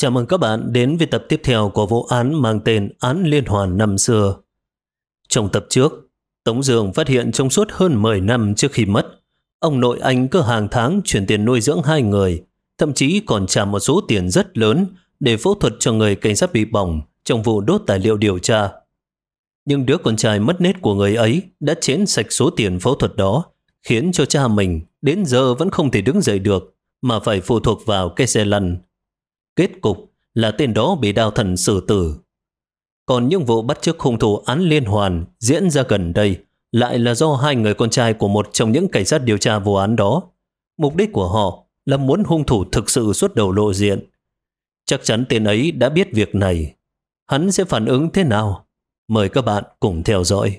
Chào mừng các bạn đến với tập tiếp theo của vụ án mang tên Án Liên Hoàn năm xưa. Trong tập trước, Tống Dương phát hiện trong suốt hơn 10 năm trước khi mất, ông nội anh cứ hàng tháng chuyển tiền nuôi dưỡng hai người, thậm chí còn trả một số tiền rất lớn để phẫu thuật cho người cảnh sát bị bỏng trong vụ đốt tài liệu điều tra. Nhưng đứa con trai mất nết của người ấy đã chén sạch số tiền phẫu thuật đó, khiến cho cha mình đến giờ vẫn không thể đứng dậy được mà phải phụ thuộc vào cái xe lăn. Kết cục là tên đó bị đao thần xử tử. Còn những vụ bắt chước hung thủ án liên hoàn diễn ra gần đây lại là do hai người con trai của một trong những cảnh sát điều tra vụ án đó. Mục đích của họ là muốn hung thủ thực sự xuất đầu lộ diện. Chắc chắn tên ấy đã biết việc này. Hắn sẽ phản ứng thế nào? Mời các bạn cùng theo dõi.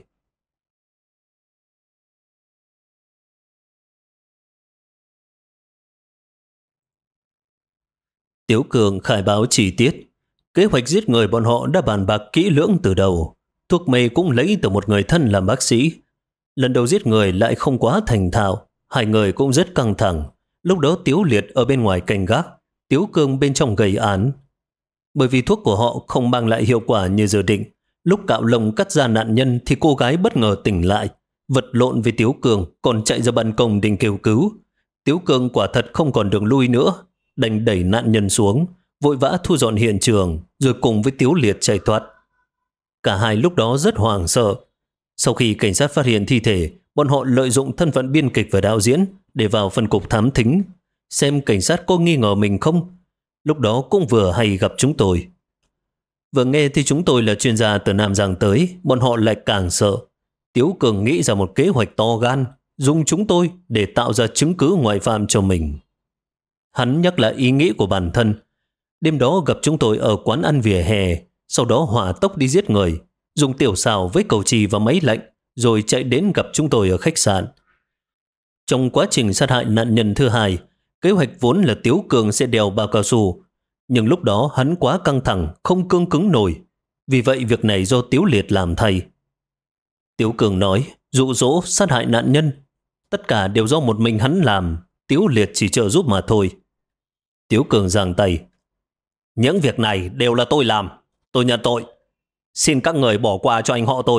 Tiếu Cường khai báo chi tiết. Kế hoạch giết người bọn họ đã bàn bạc kỹ lưỡng từ đầu. Thuốc mê cũng lấy từ một người thân làm bác sĩ. Lần đầu giết người lại không quá thành thạo. Hai người cũng rất căng thẳng. Lúc đó Tiếu Liệt ở bên ngoài canh gác, Tiếu Cường bên trong gây án. Bởi vì thuốc của họ không mang lại hiệu quả như dự định, lúc cạo lông cắt da nạn nhân thì cô gái bất ngờ tỉnh lại, vật lộn với Tiếu Cường, còn chạy ra ban công định kêu cứu. Tiếu Cường quả thật không còn đường lui nữa, đành đẩy nạn nhân xuống, vội vã thu dọn hiện trường, rồi cùng với Tiếu Liệt chạy thoát. Cả hai lúc đó rất hoảng sợ. Sau khi cảnh sát phát hiện thi thể, bọn họ lợi dụng thân phận biên kịch và đạo diễn để vào phân cục thám thính, xem cảnh sát có nghi ngờ mình không. Lúc đó cũng vừa hay gặp chúng tôi. Vừa nghe thì chúng tôi là chuyên gia từ Nam Giang tới, bọn họ lại càng sợ. Tiếu Cường nghĩ ra một kế hoạch to gan, dùng chúng tôi để tạo ra chứng cứ ngoại phạm cho mình. Hắn nhắc lại ý nghĩ của bản thân. Đêm đó gặp chúng tôi ở quán ăn vỉa hè, sau đó hỏa tốc đi giết người, dùng tiểu xào với cầu chì và máy lạnh, rồi chạy đến gặp chúng tôi ở khách sạn. Trong quá trình sát hại nạn nhân thứ hai, kế hoạch vốn là Tiếu Cường sẽ đèo bao cao su, nhưng lúc đó hắn quá căng thẳng, không cương cứng nổi. Vì vậy việc này do Tiếu Liệt làm thay. Tiếu Cường nói, dụ dỗ sát hại nạn nhân, tất cả đều do một mình hắn làm, Tiếu Liệt chỉ trợ giúp mà thôi. Tiếu Cường giang tay. Những việc này đều là tôi làm, tôi nhận tội. Xin các người bỏ qua cho anh họ tôi.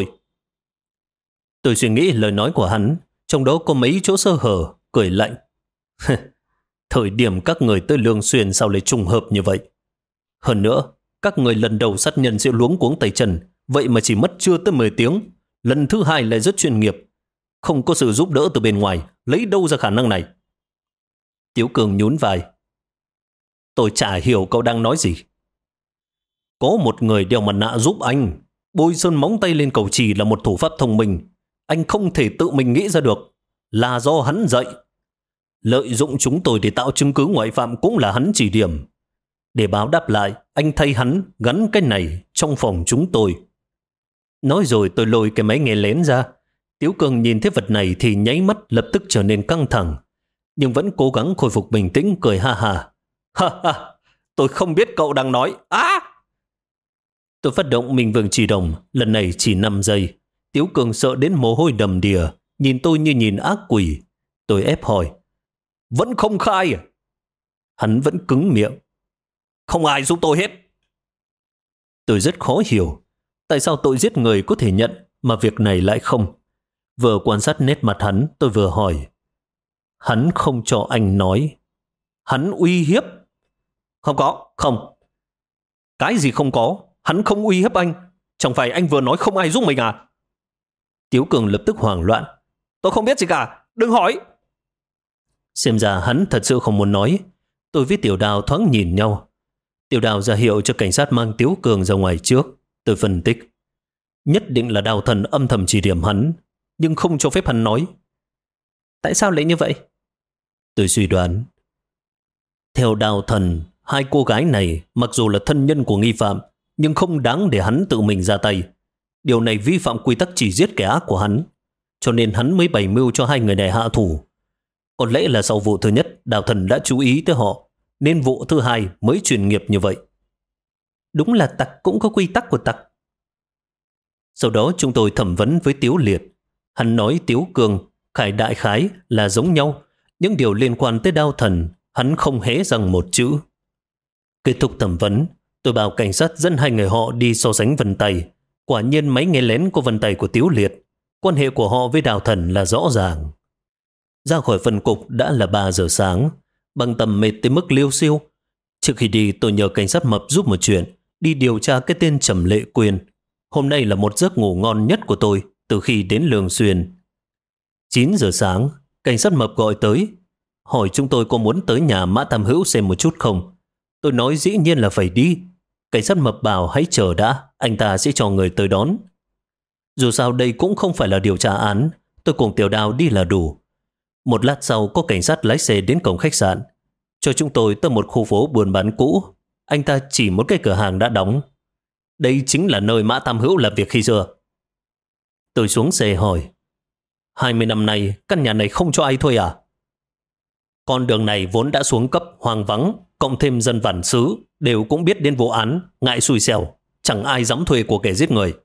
Tôi suy nghĩ lời nói của hắn, trong đó có mấy chỗ sơ hở, cười lạnh. Thời điểm các người tới Lương Xuyên sao lại trùng hợp như vậy? Hơn nữa, các người lần đầu sát nhân sẽ luống cuống tay chân, vậy mà chỉ mất chưa tới 10 tiếng. Lần thứ hai lại rất chuyên nghiệp. Không có sự giúp đỡ từ bên ngoài, lấy đâu ra khả năng này? Tiếu Cường nhún vai. Tôi chả hiểu cậu đang nói gì. Có một người đeo mặt nạ giúp anh. Bôi sơn móng tay lên cầu chì là một thủ pháp thông minh. Anh không thể tự mình nghĩ ra được. Là do hắn dạy. Lợi dụng chúng tôi để tạo chứng cứ ngoại phạm cũng là hắn chỉ điểm. Để báo đáp lại, anh thay hắn gắn cái này trong phòng chúng tôi. Nói rồi tôi lôi cái máy nghe lén ra. Tiếu Cường nhìn thấy vật này thì nháy mắt lập tức trở nên căng thẳng, nhưng vẫn cố gắng khôi phục bình tĩnh, cười ha ha. Ha ha, tôi không biết cậu đang nói. Tôi phát động Minh Vương Chỉ Đồng, lần này chỉ 5 giây. Tiếu Cường sợ đến mồ hôi đầm đìa, nhìn tôi như nhìn ác quỷ. Tôi ép hỏi. Vẫn không khai à? Hắn vẫn cứng miệng. Không ai giúp tôi hết. Tôi rất khó hiểu. Tại sao tội giết người có thể nhận mà việc này lại không? Vừa quan sát nét mặt hắn, tôi vừa hỏi. Hắn không cho anh nói. Hắn uy hiếp. Không có, không. Cái gì không có? Hắn không uy hiếp anh. Chẳng phải anh vừa nói không ai giúp mình à? Tiếu Cường lập tức hoảng loạn. Tôi không biết gì cả, đừng hỏi. Xem ra hắn thật sự không muốn nói. Tôi với Tiểu Đào thoáng nhìn nhau. Tiểu Đào ra hiệu cho cảnh sát mang Tiếu Cường ra ngoài trước. Tôi phân tích. Nhất định là Đào Thần âm thầm chỉ điểm hắn, nhưng không cho phép hắn nói. Tại sao lại như vậy? Tôi suy đoán. Theo Đào Thần, hai cô gái này mặc dù là thân nhân của nghi phạm, nhưng không đáng để hắn tự mình ra tay. Điều này vi phạm quy tắc chỉ giết kẻ ác của hắn, cho nên hắn mới bày mưu cho hai người này hạ thủ. Có lẽ là sau vụ thứ nhất, Đào Thần đã chú ý tới họ, nên vụ thứ hai mới chuyên nghiệp như vậy. Đúng là tặc cũng có quy tắc của tặc. Sau đó chúng tôi thẩm vấn với Tiếu Liệt. Hắn nói Tiếu Cường, Khải đại khái là giống nhau. Những điều liên quan tới Đao Thần, hắn không hé răng một chữ. Kết thúc thẩm vấn, tôi bảo cảnh sát dẫn hai người họ đi so sánh vân tay. Quả nhiên máy nghe lén của vân tay của Tiếu Liệt, quan hệ của họ với Đào Thần là rõ ràng. Ra khỏi phân cục đã là 3 giờ sáng, bằng tầm mệt tới mức liêu xiêu. Trước khi đi tôi nhờ cảnh sát mập giúp một chuyện, đi điều tra cái tên Trầm Lệ Quyên. Hôm nay là một giấc ngủ ngon nhất của tôi từ khi đến Lương Xuyên. 9 giờ sáng, cảnh sát mập gọi tới, hỏi chúng tôi có muốn tới nhà Mã Tam Hữu xem một chút không. Tôi nói dĩ nhiên là phải đi. Cảnh sát mập bảo hãy chờ đã, anh ta sẽ cho người tới đón. Dù sao đây cũng không phải là điều tra án, tôi cùng Tiểu Đào đi là đủ. Một lát sau có cảnh sát lái xe đến cổng khách sạn, cho chúng tôi tới một khu phố buôn bán cũ. Anh ta chỉ một cái cửa hàng đã đóng. Đây chính là nơi Mã Tam Hữu làm việc khi xưa. Tôi xuống xe hỏi, 20 năm nay căn nhà này không cho ai thuê à? Con đường này vốn đã xuống cấp hoang vắng, cộng thêm dân bản xứ đều cũng biết đến vụ án, ngại xui xẻo, chẳng ai dám thuê của kẻ giết người.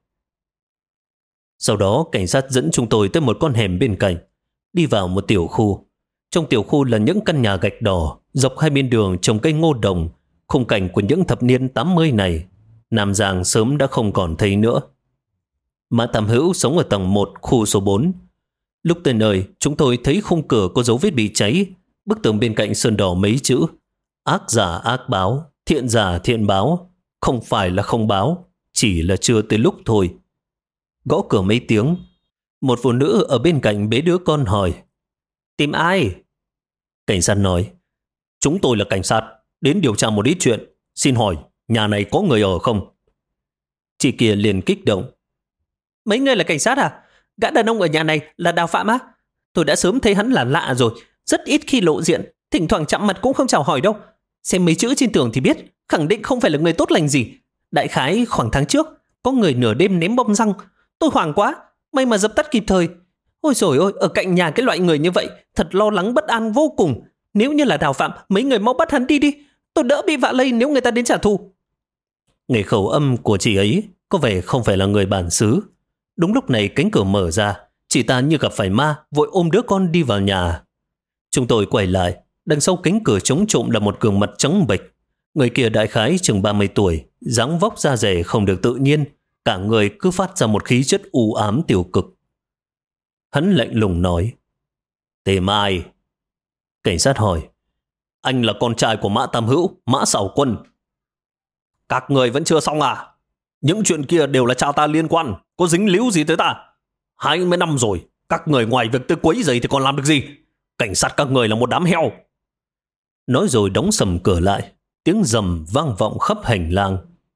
Sau đó cảnh sát dẫn chúng tôi tới một con hẻm bên cạnh, đi vào một tiểu khu. Trong tiểu khu là những căn nhà gạch đỏ, dọc hai bên đường trồng cây ngô đồng. Khung cảnh của những thập niên 80 này, Nam Giang sớm đã không còn thấy nữa. Mã Tam Hữu sống ở tầng 1 khu số 4. Lúc tới nơi, chúng tôi thấy khung cửa có dấu vết bị cháy, bức tường bên cạnh sơn đỏ mấy chữ: ác giả ác báo, thiện giả thiện báo, không phải là không báo, chỉ là chưa tới lúc thôi. Gõ cửa mấy tiếng, một phụ nữ ở bên cạnh bế đứa con hỏi, tìm ai? Cảnh sát nói, chúng tôi là cảnh sát, đến điều tra một ít chuyện, xin hỏi nhà này có người ở không? Chị kia liền kích động, mấy người là cảnh sát à? Gã đàn ông ở nhà này là Đào Phạm á? Tôi đã sớm thấy hắn là lạ rồi, rất ít khi lộ diện, thỉnh thoảng chạm mặt cũng không chào hỏi đâu. Xem mấy chữ trên tường thì biết, khẳng định không phải là người tốt lành gì. Đại khái khoảng tháng trước, có người nửa đêm ném bom xăng. Tôi hoảng quá, may mà dập tắt kịp thời. Ôi dồi ôi, ở cạnh nhà cái loại người như vậy, thật lo lắng bất an vô cùng. Nếu như là Đào Phạm, mấy người mau bắt hắn đi đi. Tôi đỡ bị vạ lây nếu người ta đến trả thù. Nghe khẩu âm của chị ấy có vẻ không phải là người bản xứ. Đúng lúc này cánh cửa mở ra, chị ta như gặp phải ma, vội ôm đứa con đi vào nhà. Chúng tôi quay lại, đằng sau cánh cửa chống trộm là một gương mặt trắng bệch. Người kia đại khái chừng 30 tuổi, dáng vóc da dẻ không được tự nhiên, cả người cứ phát ra một khí chất u ám tiêu cực. Hắn lạnh lùng nói, tìm ai? Cảnh sát hỏi, anh là con trai của Mã Tam Hữu, Mã Sảo Quân. Các người vẫn chưa xong à? Những chuyện kia đều là cha ta liên quan, có dính líu gì tới ta? 20 năm rồi, các người ngoài việc tới quấy rầy thì còn làm được gì? Cảnh sát các người là một đám heo. Nói rồi đóng sầm cửa lại, tiếng rầm vang vọng khắp hành lang.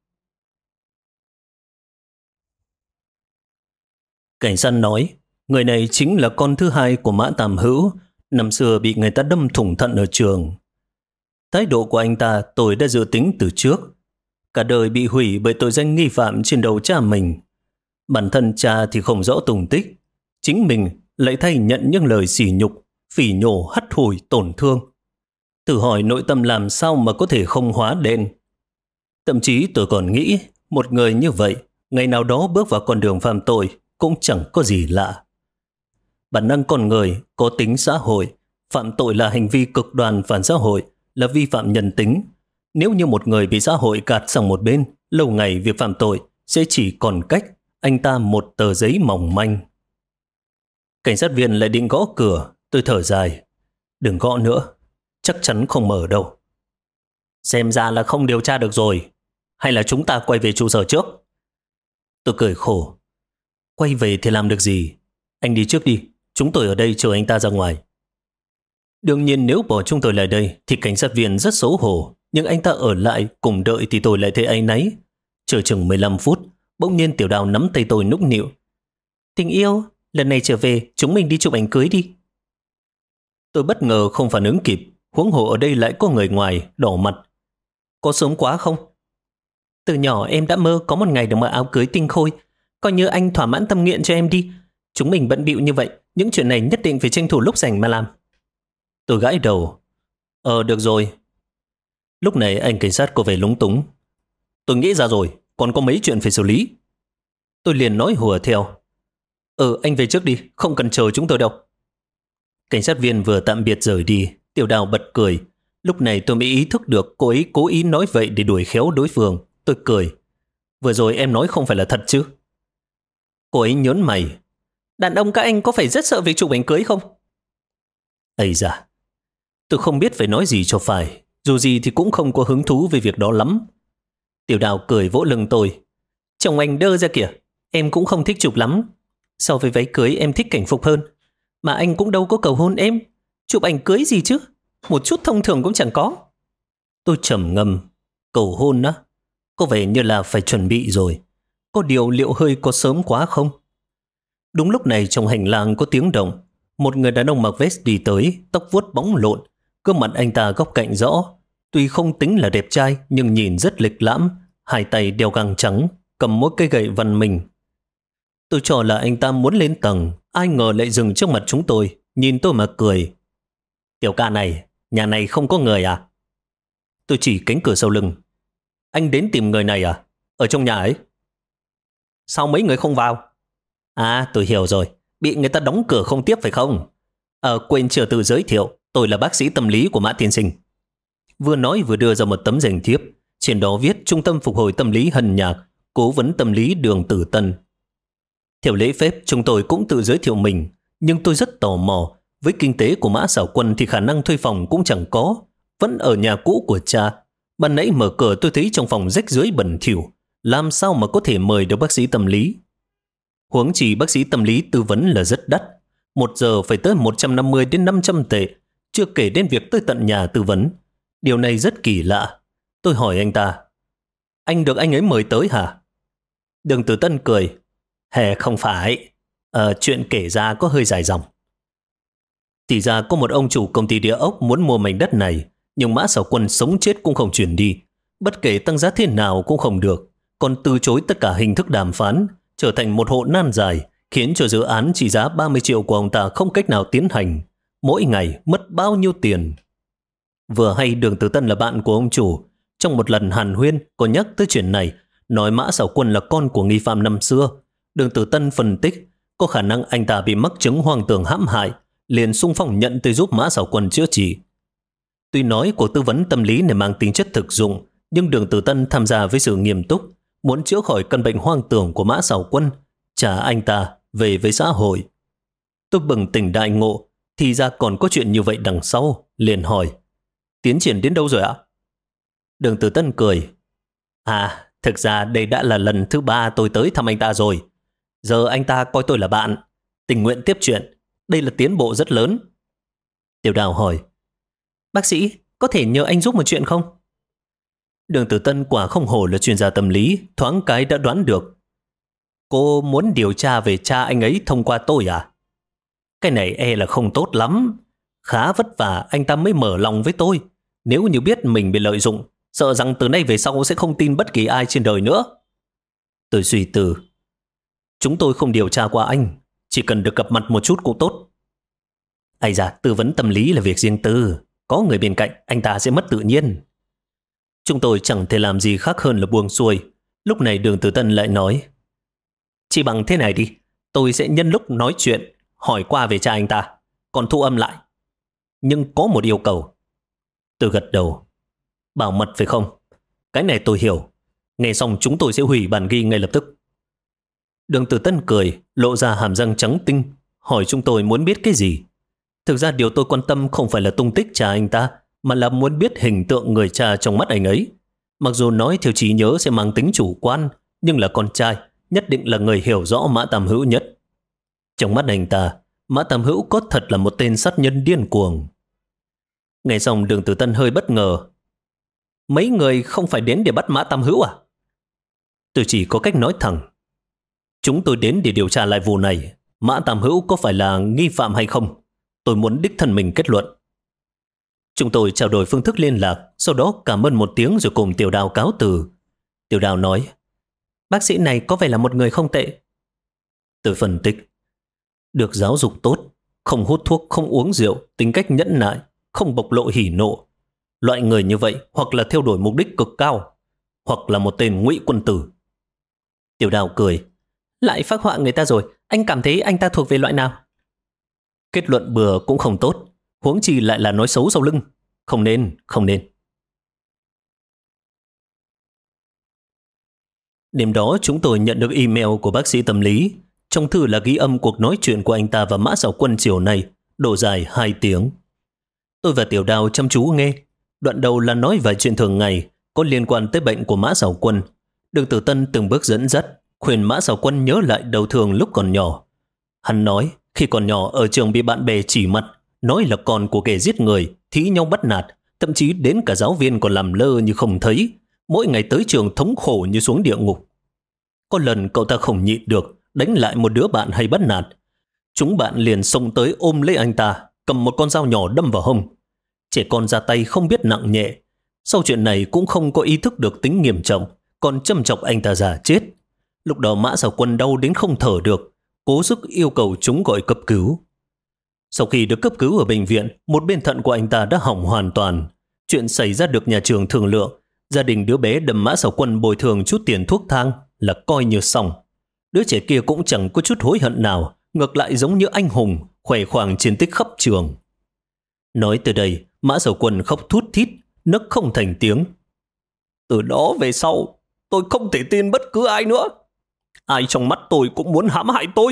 Cảnh sát nói, người này chính là con thứ hai của Mã Tam Hữu, năm xưa bị người ta đâm thủng thận ở trường. Thái độ của anh ta tôi đã dự tính từ trước. Cả đời bị hủy bởi tội danh nghi phạm trên đầu cha mình. Bản thân cha thì không rõ tung tích, chính mình lại thay nhận những lời sỉ nhục, phỉ nhổ, hắt hủi, tổn thương. Tự hỏi nội tâm làm sao mà có thể không hóa đen. Thậm chí tôi còn nghĩ một người như vậy ngày nào đó bước vào con đường phạm tội cũng chẳng có gì lạ. Bản năng con người có tính xã hội, phạm tội là hành vi cực đoan phản xã hội, là vi phạm nhân tính. Nếu như một người bị xã hội gạt sang một bên, lâu ngày việc phạm tội sẽ chỉ còn cách anh ta một tờ giấy mỏng manh. Cảnh sát viên lại định gõ cửa, tôi thở dài. Đừng gõ nữa, chắc chắn không mở đâu. Xem ra là không điều tra được rồi, hay là chúng ta quay về trụ sở trước? Tôi cười khổ. Quay về thì làm được gì? Anh đi trước đi, chúng tôi ở đây chờ anh ta ra ngoài. Đương nhiên nếu bỏ chúng tôi lại đây thì cảnh sát viên rất xấu hổ, nhưng anh ta ở lại cùng đợi thì tôi lại thấy áy náy. Chờ chừng 15 phút, bỗng nhiên Tiểu Đào nắm tay tôi nũng nịu. Tình yêu, lần này trở về chúng mình đi chụp ảnh cưới đi. Tôi bất ngờ không phản ứng kịp, huống hồ ở đây lại có người ngoài, đỏ mặt. Có sớm quá không? Từ nhỏ em đã mơ có một ngày được mặc áo cưới tinh khôi, coi như anh thỏa mãn tâm nguyện cho em đi. Chúng mình bận bịu như vậy, những chuyện này nhất định phải tranh thủ lúc rảnh mà làm. Tôi gãi đầu. Được rồi. Lúc này anh cảnh sát có vẻ lúng túng. Tôi nghĩ ra rồi, còn có mấy chuyện phải xử lý. Tôi liền nói hùa theo. Anh về trước đi, không cần chờ chúng tôi đâu. Cảnh sát viên vừa tạm biệt rời đi, Tiểu Đào bật cười. Lúc này tôi mới ý thức được cô ấy cố ý nói vậy để đuổi khéo đối phương. Tôi cười. Vừa rồi em nói không phải là thật chứ? Cô ấy nhớn mày. Đàn ông các anh có phải rất sợ việc chụp ảnh cưới không? Ây da, tôi không biết phải nói gì cho phải. Dù gì thì cũng không có hứng thú về việc đó lắm. Tiểu Đào cười vỗ lưng tôi. Chồng anh đơ ra kìa, em cũng không thích chụp lắm. So với váy cưới em thích cảnh phục hơn. Mà anh cũng đâu có cầu hôn em. Chụp ảnh cưới gì chứ? Một chút thông thường cũng chẳng có. Tôi trầm ngâm. Cầu hôn á? Có vẻ như là phải chuẩn bị rồi. Có điều liệu hơi có sớm quá không? Đúng lúc này trong hành lang có tiếng động. Một người đàn ông mặc vest đi tới, tóc vuốt bóng lộn. Gương mặt anh ta góc cạnh rõ. Tuy không tính là đẹp trai nhưng nhìn rất lịch lãm. Hai tay đeo găng trắng, cầm mỗi cây gậy văn mình. Tôi cho là anh ta muốn lên tầng, ai ngờ lại dừng trước mặt chúng tôi, nhìn tôi mà cười. Tiểu ca này, nhà này không có người à? Tôi chỉ cánh cửa sau lưng. Anh đến tìm người này à? Ở trong nhà ấy. Sao mấy người không vào? À, tôi hiểu rồi, bị người ta đóng cửa không tiếp phải không? Quên chưa tự giới thiệu, tôi là bác sĩ tâm lý của Mã tiên sinh. Vừa nói vừa đưa ra một tấm danh thiếp, trên đó viết Trung tâm Phục hồi Tâm lý Hân Nhạc, Cố vấn tâm lý Đường Tử Tân. Theo lễ phép, chúng tôi cũng tự giới thiệu mình, nhưng tôi rất tò mò. Với kinh tế của Mã Xảo Quân thì khả năng thuê phòng cũng chẳng có, vẫn ở nhà cũ của cha. Ban nãy mở cửa tôi thấy trong phòng rách rưới bẩn thỉu, làm sao mà có thể mời được bác sĩ tâm lý? Huống chi bác sĩ tâm lý tư vấn là rất đắt, 1 giờ phải tới 150 đến 500 tệ, chưa kể đến việc tới tận nhà tư vấn. Điều này rất kỳ lạ. Tôi hỏi anh ta, anh được anh ấy mời tới hả? Đường Tử Tân cười, không phải, chuyện kể ra có hơi dài dòng. Thì ra có một ông chủ công ty địa ốc muốn mua mảnh đất này, nhưng Mã Xảo Quân sống chết cũng không chuyển đi. Bất kể tăng giá thế nào cũng không được, còn từ chối tất cả hình thức đàm phán, trở thành một hộ nan giải, khiến cho dự án trị giá 30 triệu của ông ta không cách nào tiến hành. Mỗi ngày mất bao nhiêu tiền? Vừa hay Đường Tử Tân là bạn của ông chủ, trong một lần hàn huyên có nhắc tới chuyện này, nói Mã Xảo Quân là con của nghi phạm năm xưa. Đường Tử Tân phân tích, có khả năng anh ta bị mắc chứng hoang tưởng hãm hại, liền xung phong nhận tới giúp Mã Xảo Quân chữa trị. Tuy nói cuộc tư vấn tâm lý này mang tính chất thực dụng, nhưng Đường Tử Tân tham gia với sự nghiêm túc, muốn chữa khỏi căn bệnh hoang tưởng của Mã Xảo Quân, trả anh ta về với xã hội. Tôi bừng tỉnh đại ngộ, thì ra còn có chuyện như vậy đằng sau, liền hỏi, tiến triển đến đâu rồi ạ? Đường Tử Tân cười, thực ra đây đã là lần thứ 3 tôi tới thăm anh ta rồi. Giờ anh ta coi tôi là bạn, tình nguyện tiếp chuyện. Đây là tiến bộ rất lớn. Tiểu Đào hỏi, bác sĩ, có thể nhờ anh giúp một chuyện không? Đường Tử Tân quả không hổ là chuyên gia tâm lý, thoáng cái đã đoán được. Cô muốn điều tra về cha anh ấy thông qua tôi à? Cái này là không tốt lắm. Khá vất vả anh ta mới mở lòng với tôi. Nếu như biết mình bị lợi dụng, sợ rằng từ nay về sau sẽ không tin bất kỳ ai trên đời nữa. Tôi suy tư. Chúng tôi không điều tra qua anh, chỉ cần được gặp mặt một chút cũng tốt. Ây da, tư vấn tâm lý là việc riêng tư. Có người bên cạnh, anh ta sẽ mất tự nhiên. Chúng tôi chẳng thể làm gì khác hơn là buông xuôi. Lúc này Đường Tử Tân lại nói, chỉ bằng thế này đi, tôi sẽ nhân lúc nói chuyện hỏi qua về cha anh ta, còn thu âm lại. Nhưng có một yêu cầu. Tôi gật đầu. Bảo mật phải không? Cái này tôi hiểu. Nghe xong chúng tôi sẽ hủy bản ghi ngay lập tức. Đường Tử Tân cười, lộ ra hàm răng trắng tinh, hỏi chúng tôi muốn biết cái gì. Thực ra điều tôi quan tâm không phải là tung tích cha anh ta, mà là muốn biết hình tượng người cha trong mắt anh ấy. Mặc dù nói theo trí nhớ sẽ mang tính chủ quan, nhưng là con trai, nhất định là người hiểu rõ Mã Tam Hữu nhất. Trong mắt anh ta, Mã Tam Hữu có thật là một tên sát nhân điên cuồng. Nghe xong Đường Tử Tân hơi bất ngờ. Mấy người không phải đến để bắt Mã Tam Hữu à? Tôi chỉ có cách nói thẳng. Chúng tôi đến để điều tra lại vụ này. Mã Tam Hữu có phải là nghi phạm hay không? Tôi muốn đích thân mình kết luận. Chúng tôi trao đổi phương thức liên lạc, sau đó cảm ơn một tiếng rồi cùng Tiểu Đào cáo từ. Tiểu Đào nói, bác sĩ này có vẻ là một người không tệ. Tôi phân tích, được giáo dục tốt, không hút thuốc, không uống rượu, tính cách nhẫn nại, không bộc lộ hỉ nộ. Loại người như vậy hoặc là theo đuổi mục đích cực cao, hoặc là một tên ngụy quân tử. Tiểu Đào cười, lại phác họa người ta rồi, anh cảm thấy anh ta thuộc về loại nào? Kết luận bừa cũng không tốt, huống chi lại là nói xấu sau lưng. Không nên, không nên. Đêm đó chúng tôi nhận được email của bác sĩ tâm lý. Trong thư là ghi âm cuộc nói chuyện của anh ta và Mã Sảo Quân chiều nay, độ dài 2 tiếng. Tôi và Tiểu Đào chăm chú nghe. Đoạn đầu là nói vài chuyện thường ngày có liên quan tới bệnh của Mã Sảo Quân. Đường Tử Tân từng bước dẫn dắt, khuyên Mã Sảo Quân nhớ lại đầu thường lúc còn nhỏ. Hắn nói khi còn nhỏ ở trường bị bạn bè chỉ mặt, nói là con của kẻ giết người, thí nhau bắt nạt, thậm chí đến cả giáo viên còn làm lơ như không thấy. Mỗi ngày tới trường thống khổ như xuống địa ngục. Có lần cậu ta không nhịn được, đánh lại một đứa bạn hay bắt nạt. Chúng bạn liền xông tới ôm lấy anh ta, cầm một con dao nhỏ đâm vào hông. Trẻ con ra tay không biết nặng nhẹ. Sau chuyện này cũng không có ý thức được tính nghiêm trọng, còn châm chọc anh ta giả chết. Lúc đó Mã Sảo Quân đau đến không thở được, cố sức yêu cầu chúng gọi cấp cứu. Sau khi được cấp cứu ở bệnh viện, một bên thận của anh ta đã hỏng hoàn toàn. Chuyện xảy ra được nhà trường thương lượng. Gia đình đứa bé đâm Mã Sảo Quân bồi thường chút tiền thuốc thang là coi như xong. Đứa trẻ kia cũng chẳng có chút hối hận nào, ngược lại giống như anh hùng, khỏe khoang chiến tích khắp trường. Nói từ đây, Mã Sảo Quân khóc thút thít, nấc không thành tiếng. Từ đó về sau, tôi không thể tin bất cứ ai nữa. Ai trong mắt tôi cũng muốn hãm hại tôi.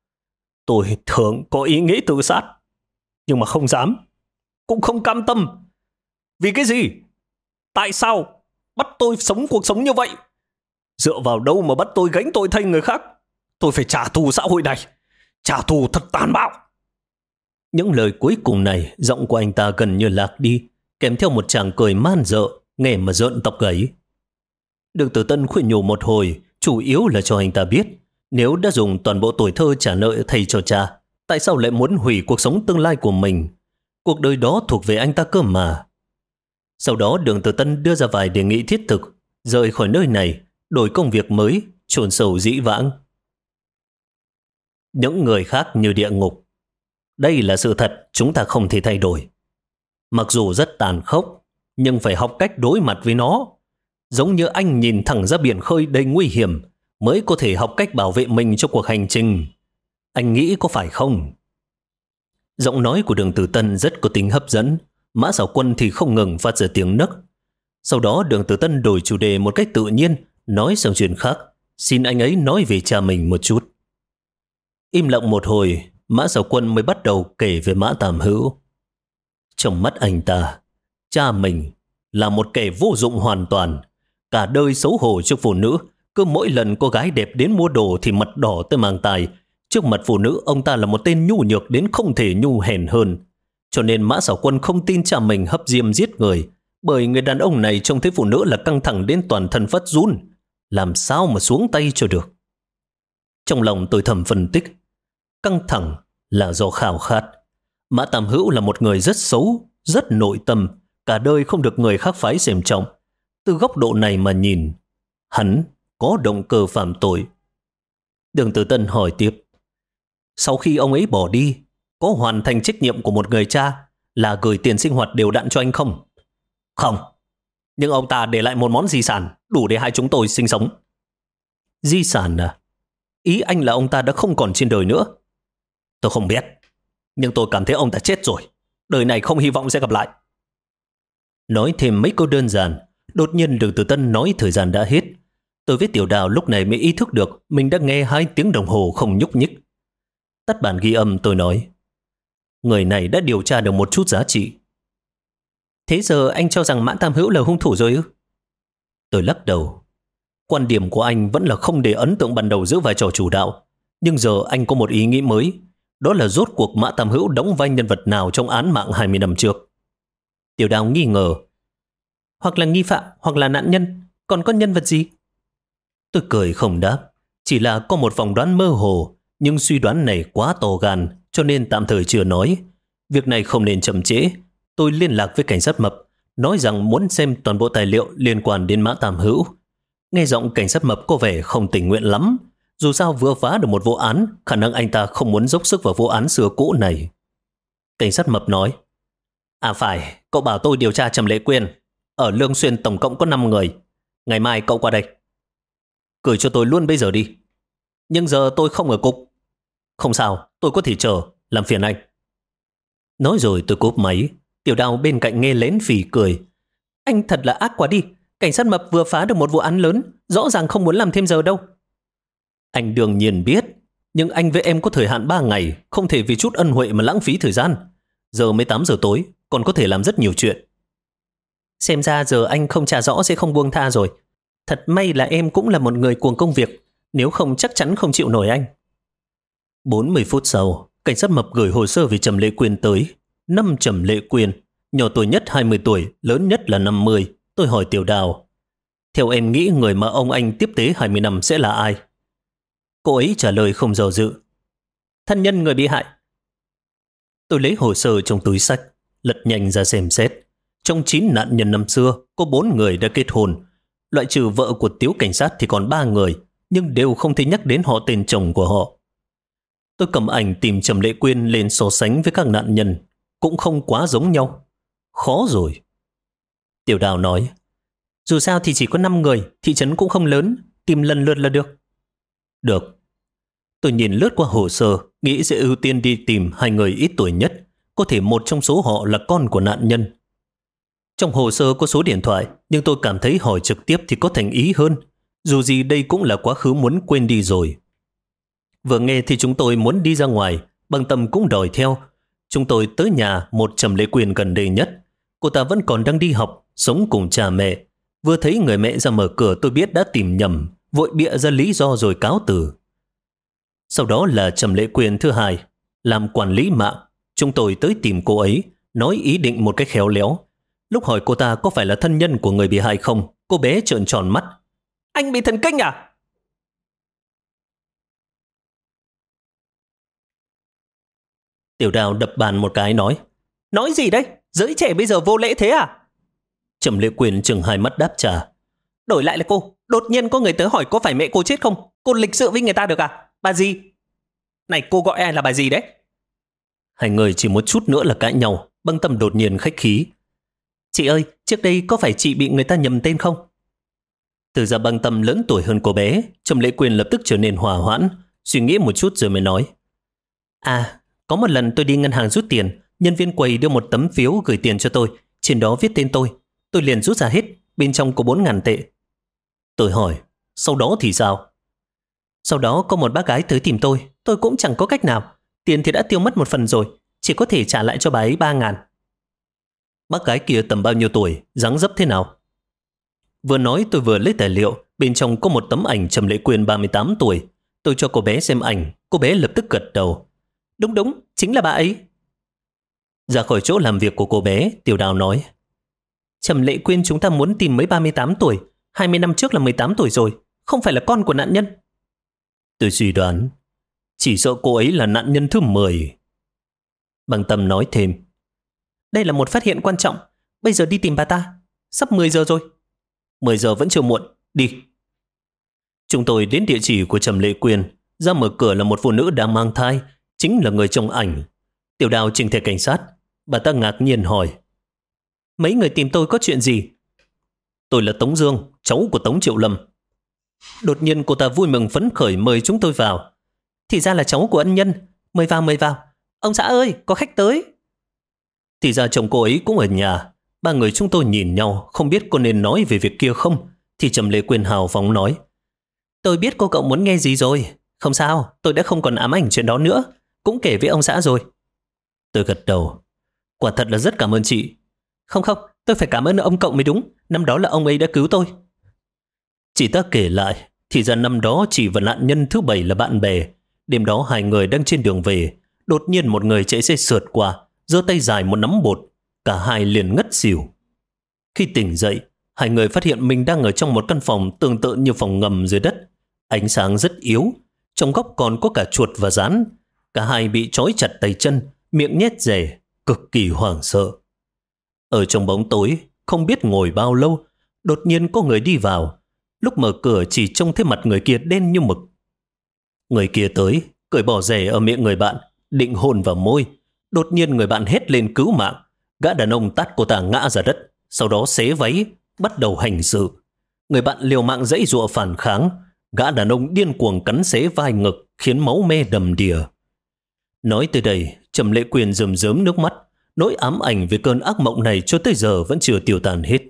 Tôi thường có ý nghĩ tự sát, nhưng mà không dám, cũng không cam tâm. Vì cái gì? Tại sao bắt tôi sống cuộc sống như vậy? Dựa vào đâu mà bắt tôi gánh tội thay người khác? Tôi phải trả thù xã hội này, trả thù thật tàn bạo. Những lời cuối cùng này, giọng của anh ta gần như lạc đi, kèm theo một tràng cười man dợ, nghe mà rợn tóc gáy. Đường Tử Tân khuyên nhủ một hồi, chủ yếu là cho anh ta biết, nếu đã dùng toàn bộ tuổi thơ trả nợ thầy cho cha, tại sao lại muốn hủy cuộc sống tương lai của mình? Cuộc đời đó thuộc về anh ta cơ mà. Sau đó Đường Tử Tân đưa ra vài đề nghị thiết thực, rời khỏi nơi này, đổi công việc mới, chôn sâu dĩ vãng. Những người khác như địa ngục. Đây là sự thật chúng ta không thể thay đổi. Mặc dù rất tàn khốc, nhưng phải học cách đối mặt với nó. Giống như anh nhìn thẳng ra biển khơi đầy nguy hiểm, mới có thể học cách bảo vệ mình cho cuộc hành trình. Anh nghĩ có phải không? Giọng nói của Đường Tử Tân rất có tính hấp dẫn. Mã Sảo Quân thì không ngừng phát ra tiếng nấc. Sau đó Đường Tử Tân đổi chủ đề một cách tự nhiên, nói sang chuyện khác, xin anh ấy nói về cha mình một chút. Im lặng một hồi, Mã Sảo Quân mới bắt đầu kể về Mã Tam Hữu. Trong mắt anh ta, cha mình là một kẻ vô dụng hoàn toàn, cả đời xấu hổ trước phụ nữ. Cứ mỗi lần có gái đẹp đến mua đồ thì mặt đỏ tới mang tài. Trước mặt phụ nữ, ông ta là một tên nhu nhược đến không thể nhu hèn hơn. Cho nên Mã Sảo Quân không tin cha mình hấp diêm giết người, bởi người đàn ông này trông thấy phụ nữ là căng thẳng đến toàn thân phát run, làm sao mà xuống tay cho được. Trong lòng tôi thầm phân tích, căng thẳng là do khao khát. Mã Tam Hữu là một người rất xấu, rất nội tâm, cả đời không được người khác phái xem trọng. Từ góc độ này mà nhìn, hắn có động cơ phạm tội. Đường Tử Tân hỏi tiếp, sau khi ông ấy bỏ đi, có hoàn thành trách nhiệm của một người cha là gửi tiền sinh hoạt đều đặn cho anh không? Không, nhưng ông ta để lại một món di sản đủ để hai chúng tôi sinh sống. Di sản à? Ý anh là ông ta đã không còn trên đời nữa? Tôi không biết, nhưng tôi cảm thấy ông ta chết rồi, đời này không hy vọng sẽ gặp lại. Nói thêm mấy câu đơn giản, đột nhiên Đường Tử Tân nói thời gian đã hết. Tôi với Tiểu Đào lúc này mới ý thức được mình đã nghe 2 tiếng đồng hồ không nhúc nhích. Tắt bản ghi âm, tôi nói, người này đã điều tra được một chút giá trị. Thế giờ anh cho rằng Mã Tam Hữu là hung thủ rồi ư? Tôi lắc đầu. Quan điểm của anh vẫn là không để ấn tượng ban đầu giữ vai trò chủ đạo. Nhưng giờ anh có một ý nghĩ mới. Đó là rốt cuộc Mã Tam Hữu đóng vai nhân vật nào trong án mạng 20 năm trước? Tiểu Đào nghi ngờ. Hoặc là nghi phạm, hoặc là nạn nhân. Còn có nhân vật gì? Tôi cười không đáp. Chỉ là có một phỏng đoán mơ hồ. Nhưng suy đoán này quá to gan, cho nên tạm thời chưa nói. Việc này không nên chậm trễ. Tôi liên lạc với cảnh sát Mập, nói rằng muốn xem toàn bộ tài liệu liên quan đến Mã Tam Hữu. Nghe giọng cảnh sát Mập có vẻ không tình nguyện lắm. Dù sao vừa phá được một vụ án, khả năng anh ta không muốn dốc sức vào vụ án xưa cũ này. Cảnh sát Mập nói, à phải, cậu bảo tôi điều tra Trầm Lệ Quyên. Ở Lương Xuyên tổng cộng có 5 người. Ngày mai cậu qua đây. Gửi cho tôi luôn bây giờ đi. Nhưng giờ tôi không ở cục. Không sao, tôi có thể chờ, làm phiền anh. Nói rồi tôi cúp máy. Tiểu Đào bên cạnh nghe lén phì cười. Anh thật là ác quá đi. Cảnh sát mập vừa phá được một vụ án lớn, rõ ràng không muốn làm thêm giờ đâu. Anh đương nhiên biết, nhưng anh với em có thời hạn 3 ngày, không thể vì chút ân huệ mà lãng phí thời gian. Giờ mới 8 giờ tối, còn có thể làm rất nhiều chuyện. Xem ra giờ anh không trả rõ sẽ không buông tha rồi. Thật may là em cũng là một người cuồng công việc, nếu không chắc chắn không chịu nổi anh. 40 phút sau, cảnh sát mập gửi hồ sơ về Trầm Lệ Quyên tới. Năm Trầm Lệ Quyên, nhỏ tuổi nhất 20 tuổi, lớn nhất là 50. Tôi hỏi Tiểu Đào, theo em nghĩ người mà ông anh tiếp tế 20 năm sẽ là ai? Cô ấy trả lời không do dự. Thân nhân người bị hại. Tôi lấy hồ sơ trong túi xách, lật nhanh ra xem xét. Trong 9 nạn nhân năm xưa, có 4 người đã kết hôn. Loại trừ vợ của Tiếu cảnh sát thì còn 3 người, nhưng đều không thể nhắc đến họ tên chồng của họ. Tôi cầm ảnh tìm Trầm Lệ Quyên lên so sánh với các nạn nhân, cũng không quá giống nhau. Khó rồi. Tiểu Đào nói, dù sao thì chỉ có 5 người, thị trấn cũng không lớn, tìm lần lượt là được. Được. Tôi nhìn lướt qua hồ sơ, nghĩ sẽ ưu tiên đi tìm 2 người ít tuổi nhất, có thể một trong số họ là con của nạn nhân. Trong hồ sơ có số điện thoại, nhưng tôi cảm thấy hỏi trực tiếp thì có thành ý hơn. Dù gì đây cũng là quá khứ muốn quên đi rồi. Vừa nghe thì chúng tôi muốn đi ra ngoài, Bằng Tâm cũng đòi theo. Chúng tôi tới nhà một Trầm Lệ Quyên gần đây nhất. Cô ta vẫn còn đang đi học, sống cùng cha mẹ. Vừa thấy người mẹ ra mở cửa tôi biết đã tìm nhầm, vội bịa ra lý do rồi cáo từ. Sau đó là Trầm Lệ Quyên thứ hai, làm quản lý mạng. Chúng tôi tới tìm cô ấy, nói ý định một cách khéo léo. Lúc hỏi cô ta có phải là thân nhân của người bị hại không, cô bé trợn tròn mắt. Anh bị thần kinh à? Tiểu Đào đập bàn một cái nói gì đấy? Giới trẻ bây giờ vô lễ thế à? Trầm Lệ Quyên chừng hai mắt đáp trả. Đổi lại là cô, đột nhiên có người tới hỏi có phải mẹ cô chết không? Cô lịch sự với người ta được à? Bà gì? Này cô gọi ai là bà gì đấy? Hai người chỉ một chút nữa là cãi nhau. Băng Tâm đột nhiên khách khí. Chị ơi, trước đây có phải chị bị người ta nhầm tên không? Từ ra Băng Tâm lớn tuổi hơn cô bé, Trầm Lệ Quyên lập tức trở nên hòa hoãn, suy nghĩ một chút rồi mới nói. À, có một lần tôi đi ngân hàng rút tiền, nhân viên quầy đưa một tấm phiếu gửi tiền cho tôi, trên đó viết tên tôi liền rút ra hết, bên trong có 4.000 tệ. Tôi hỏi, sau đó thì sao? Sau đó có một bác gái tới tìm tôi cũng chẳng có cách nào, tiền thì đã tiêu mất một phần rồi, chỉ có thể trả lại cho bà ấy 3.000. Bác gái kia tầm bao nhiêu tuổi, dáng dấp thế nào? Vừa nói tôi vừa lấy tài liệu, bên trong có một tấm ảnh Trầm Lệ Quyên 38 tuổi. Tôi cho cô bé xem ảnh, cô bé lập tức gật đầu. Đúng, chính là bà ấy. Ra khỏi chỗ làm việc của cô bé, Tiểu Đào nói. Trầm Lệ Quyên chúng ta muốn tìm mới 38 tuổi, 20 năm trước là 18 tuổi rồi, không phải là con của nạn nhân. Tôi suy đoán, chỉ sợ cô ấy là nạn nhân thứ 10. Băng Tâm nói thêm. Đây là một phát hiện quan trọng, bây giờ đi tìm bà ta. Sắp 10 giờ rồi. 10 giờ vẫn chưa muộn, đi. Chúng tôi đến địa chỉ của Trầm Lệ Quyên, ra mở cửa là một phụ nữ đang mang thai, chính là người trong ảnh. Tiểu Đào trình thẻ cảnh sát, bà ta ngạc nhiên hỏi. Mấy người tìm tôi có chuyện gì? Tôi là Tống Dương, cháu của Tống Triệu Lâm. Đột nhiên cô ta vui mừng phấn khởi mời chúng tôi vào. Thì ra là cháu của ân nhân, mời vào. Ông xã ơi, có khách tới. Thì ra chồng cô ấy cũng ở nhà. Ba người chúng tôi nhìn nhau, không biết có nên nói về việc kia không. Thì Trầm Lệ Quyên hào phóng nói. Tôi biết cô cậu muốn nghe gì rồi. Không sao, tôi đã không còn ám ảnh chuyện đó nữa. Cũng kể với ông xã rồi. Tôi gật đầu. Quả thật là rất cảm ơn chị. Không, tôi phải cảm ơn ông cậu mới đúng. Năm đó là ông ấy đã cứu tôi. Chị ta kể lại, thì ra năm đó chị và nạn nhân thứ 7 là bạn bè. Đêm đó hai người đang trên đường về. Đột nhiên một người chạy xe sượt qua, giơ tay dài một nắm bột. Cả hai liền ngất xỉu. Khi tỉnh dậy, hai người phát hiện mình đang ở trong một căn phòng tương tự như phòng ngầm dưới đất. Ánh sáng rất yếu, trong góc còn có cả chuột và rán. Cả hai bị trói chặt tay chân, miệng nhét rẻ, cực kỳ hoảng sợ. Ở trong bóng tối, không biết ngồi bao lâu, đột nhiên có người đi vào. Lúc mở cửa chỉ trông thấy mặt người kia đen như mực. Người kia tới, cởi bỏ rẻ ở miệng người bạn, định hôn vào môi. Đột nhiên người bạn hét lên cứu mạng. Gã đàn ông tát cô ta ngã ra đất, sau đó xé váy, bắt đầu hành sự. Người bạn liều mạng giãy giụa phản kháng. Gã đàn ông điên cuồng cắn xé vai ngực, khiến máu me đầm đìa. Nói tới đây, Trầm Lệ Quyên rơm rớm nước mắt. nỗi ám ảnh về cơn ác mộng này cho tới giờ vẫn chưa tiêu tan hết.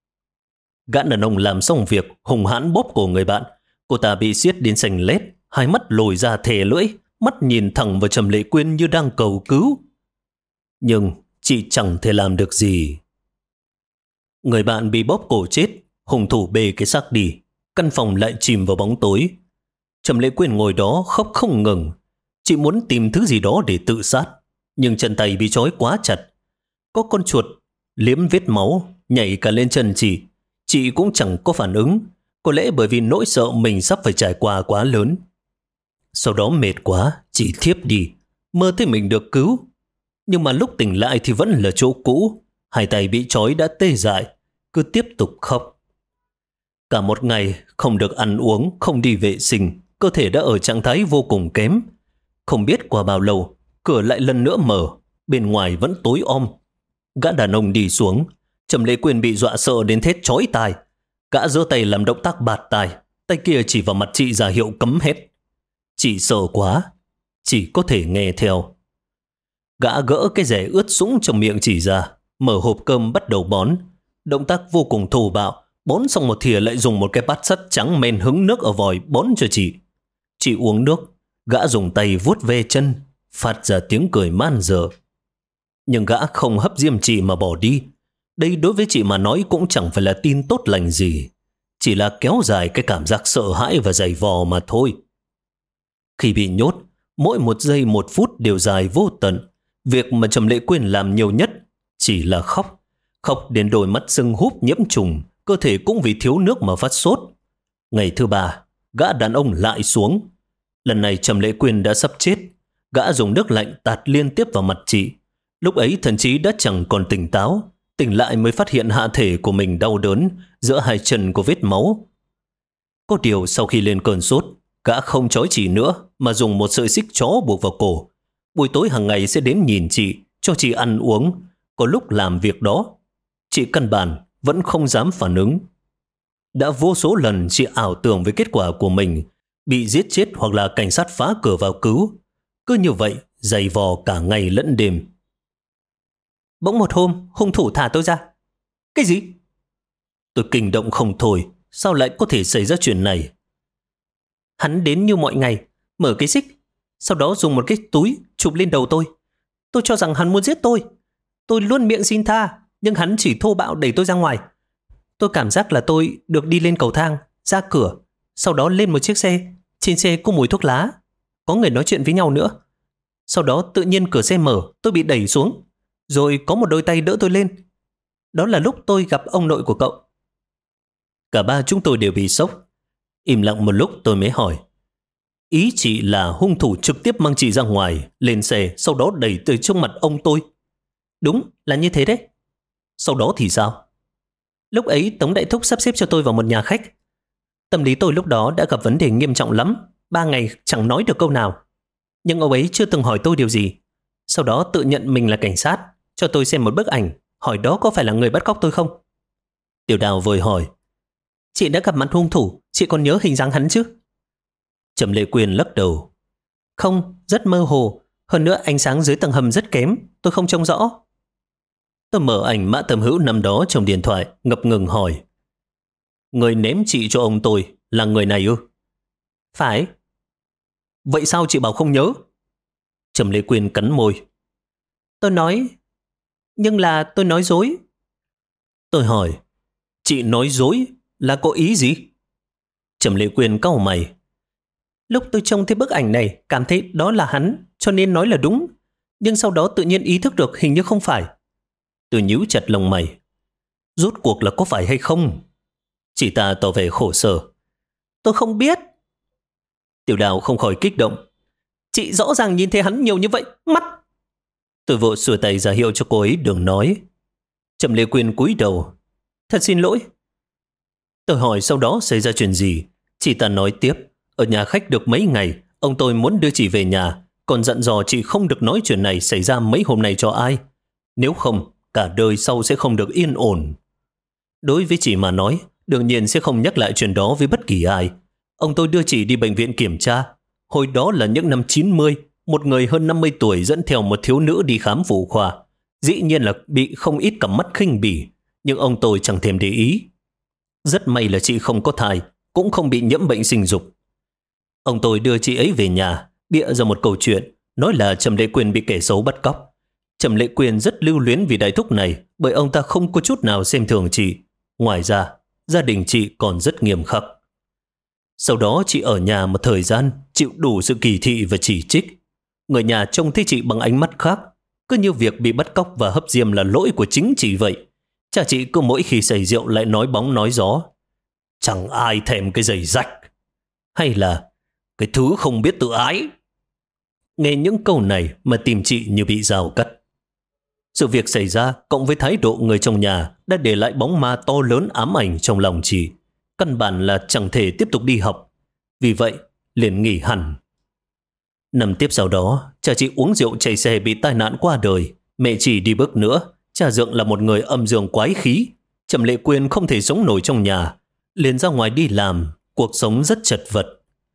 Gã đàn ông làm xong việc hùng hãn bóp cổ người bạn. Cô ta bị siết đến xanh lét, hai mắt lồi ra thè lưỡi, mắt nhìn thẳng vào Trầm Lệ Quyên như đang cầu cứu. Nhưng chị chẳng thể làm được gì. Người bạn bị bóp cổ chết, hung thủ bê cái xác đi. Căn phòng lại chìm vào bóng tối. Trầm Lệ Quyên ngồi đó khóc không ngừng. Chị muốn tìm thứ gì đó để tự sát, nhưng chân tay bị trói quá chặt. Có con chuột liếm vết máu nhảy cả lên chân chị cũng chẳng có phản ứng. Có lẽ bởi vì nỗi sợ mình sắp phải trải qua quá lớn. Sau đó mệt quá, chị thiếp đi, mơ thấy mình được cứu. Nhưng mà lúc tỉnh lại thì vẫn là chỗ cũ. Hai tay bị trói đã tê dại, cứ tiếp tục khóc. Cả một ngày không được ăn uống, không đi vệ sinh, cơ thể đã ở trạng thái vô cùng kém. Không biết qua bao lâu, cửa lại lần nữa mở, bên ngoài vẫn tối om. Gã đàn ông đi xuống, Trầm Lệ Quyên bị dọa sợ đến thét chói tai. Gã giơ tay làm động tác bạt tai, tay kia chỉ vào mặt chị ra hiệu cấm hết. Chị sợ quá, chỉ có thể nghe theo. Gã gỡ cái rẻ ướt sũng trong miệng chị ra, mở hộp cơm bắt đầu bón. Động tác vô cùng thô bạo, bón xong một thìa lại dùng một cái bát sắt trắng men hứng nước ở vòi bón cho chị. Chị uống nước, gã dùng tay vuốt ve chân, phát ra tiếng cười man dợ. Nhưng gã không hấp diêm chị mà bỏ đi. Đây đối với chị mà nói cũng chẳng phải là tin tốt lành gì, chỉ là kéo dài cái cảm giác sợ hãi và dày vò mà thôi. Khi bị nhốt, mỗi một giây một phút đều dài vô tận. Việc mà Trầm Lệ Quyên làm nhiều nhất chỉ là khóc. Khóc đến đôi mắt sưng húp nhiễm trùng, cơ thể cũng vì thiếu nước mà phát sốt. Ngày thứ ba, gã đàn ông lại xuống. Lần này Trầm Lệ Quyên đã sắp chết. Gã dùng nước lạnh tạt liên tiếp vào mặt chị. Lúc ấy thần trí đã chẳng còn tỉnh táo. Tỉnh lại mới phát hiện hạ thể của mình đau đớn, giữa hai chân có vết máu. Có điều sau khi lên cơn sốt, gã không trói chị nữa mà dùng một sợi xích chó buộc vào cổ. Buổi tối hàng ngày sẽ đến nhìn chị, cho chị ăn uống. Có lúc làm việc đó, chị căn bản vẫn không dám phản ứng. Đã vô số lần chị ảo tưởng với kết quả của mình, bị giết chết hoặc là cảnh sát phá cửa vào cứu. Cứ như vậy, dày vò cả ngày lẫn đêm. Bỗng một hôm, hung thủ thả tôi ra. Cái gì? Tôi kinh động không thôi, sao lại có thể xảy ra chuyện này? Hắn đến như mọi ngày, mở cái xích, sau đó dùng một cái túi chụp lên đầu tôi. Tôi cho rằng hắn muốn giết tôi. Tôi luôn miệng xin tha, nhưng hắn chỉ thô bạo đẩy tôi ra ngoài. Tôi cảm giác là tôi được đi lên cầu thang, ra cửa, sau đó lên một chiếc xe. Trên xe có mùi thuốc lá, có người nói chuyện với nhau nữa. Sau đó tự nhiên cửa xe mở, tôi bị đẩy xuống, rồi có một đôi tay đỡ tôi lên. Đó là lúc tôi gặp ông nội của cậu. Cả ba chúng tôi đều bị sốc. Im lặng một lúc tôi mới hỏi. Ý chị là hung thủ trực tiếp mang chị ra ngoài, lên xe, sau đó đẩy tới trước mặt ông tôi? Đúng, là như thế đấy. Sau đó thì sao? Lúc ấy Tống Đại Thúc sắp xếp cho tôi vào một nhà khách. Tâm lý tôi lúc đó đã gặp vấn đề nghiêm trọng lắm. 3 ngày chẳng nói được câu nào. Nhưng ông ấy chưa từng hỏi tôi điều gì. Sau đó tự nhận mình là cảnh sát, cho tôi xem một bức ảnh, hỏi đó có phải là người bắt cóc tôi không. Tiểu Đào vội hỏi. Chị đã gặp mặt hung thủ, chị còn nhớ hình dáng hắn chứ? Trầm Lệ Quyên lắc đầu. Không, rất mơ hồ. Hơn nữa ánh sáng dưới tầng hầm rất kém, tôi không trông rõ. Tôi mở ảnh Mã Tầm Hữu năm đó trong điện thoại, ngập ngừng hỏi. Người ném chị cho ông tôi là người này ư? Phải. Vậy sao chị bảo không nhớ? Trầm Lệ Quyên cắn môi. Tôi nói, nhưng là tôi nói dối. Tôi hỏi, chị nói dối là có ý gì? Trầm Lệ Quyên cau mày. Lúc tôi trông thấy bức ảnh này, cảm thấy đó là hắn, cho nên nói là đúng. Nhưng sau đó tự nhiên ý thức được hình như không phải. Tôi nhíu chặt lông mày. Rốt cuộc là có phải hay không? Chị ta tỏ vẻ khổ sở. Tôi không biết. Tiểu Đào không khỏi kích động. Chị rõ ràng nhìn thấy hắn nhiều như vậy, mắt. Tôi vội xua tay ra hiệu cho cô ấy đừng nói. Trầm Lệ Quyên cúi đầu. Thật xin lỗi. Tôi hỏi sau đó xảy ra chuyện gì. Chị ta nói tiếp. Ở nhà khách được mấy ngày, ông tôi muốn đưa chị về nhà, còn dặn dò chị không được nói chuyện này xảy ra mấy hôm nay cho ai. Nếu không, cả đời sau sẽ không được yên ổn. Đối với chị mà nói, đương nhiên sẽ không nhắc lại chuyện đó với bất kỳ ai. Ông tôi đưa chị đi bệnh viện kiểm tra. Hồi đó là những năm 90, một người hơn 50 tuổi dẫn theo một thiếu nữ đi khám phụ khoa. Dĩ nhiên là bị không ít cặp mắt khinh bỉ, nhưng ông tôi chẳng thèm để ý. Rất may là chị không có thai, cũng không bị nhiễm bệnh sinh dục. Ông tôi đưa chị ấy về nhà, bịa ra một câu chuyện, nói là Trầm Lệ Quyên bị kẻ xấu bắt cóc. Trầm Lệ Quyên rất lưu luyến vì đại thúc này, bởi ông ta không có chút nào xem thường chị. Ngoài ra, gia đình chị còn rất nghiêm khắc. Sau đó chị ở nhà một thời gian, chịu đủ sự kỳ thị và chỉ trích. Người nhà trông thấy chị bằng ánh mắt khác, cứ như việc bị bắt cóc và hấp diêm là lỗi của chính chị vậy. Cha chị cứ mỗi khi say rượu lại nói bóng nói gió. Chẳng ai thèm cái giày rách. Hay là cái thứ không biết tự ái. Nghe những câu này mà tim chị như bị rào cắt. Sự việc xảy ra cộng với thái độ người trong nhà đã để lại bóng ma to lớn ám ảnh trong lòng chị. Căn bản là chẳng thể tiếp tục đi học. Vì vậy, liền nghỉ hẳn. Năm tiếp sau đó, cha chị uống rượu chạy xe bị tai nạn qua đời. Mẹ chị đi bước nữa. Cha dượng là một người âm dương quái khí. Trầm Lệ Quyên không thể sống nổi trong nhà, liền ra ngoài đi làm. Cuộc sống rất chật vật.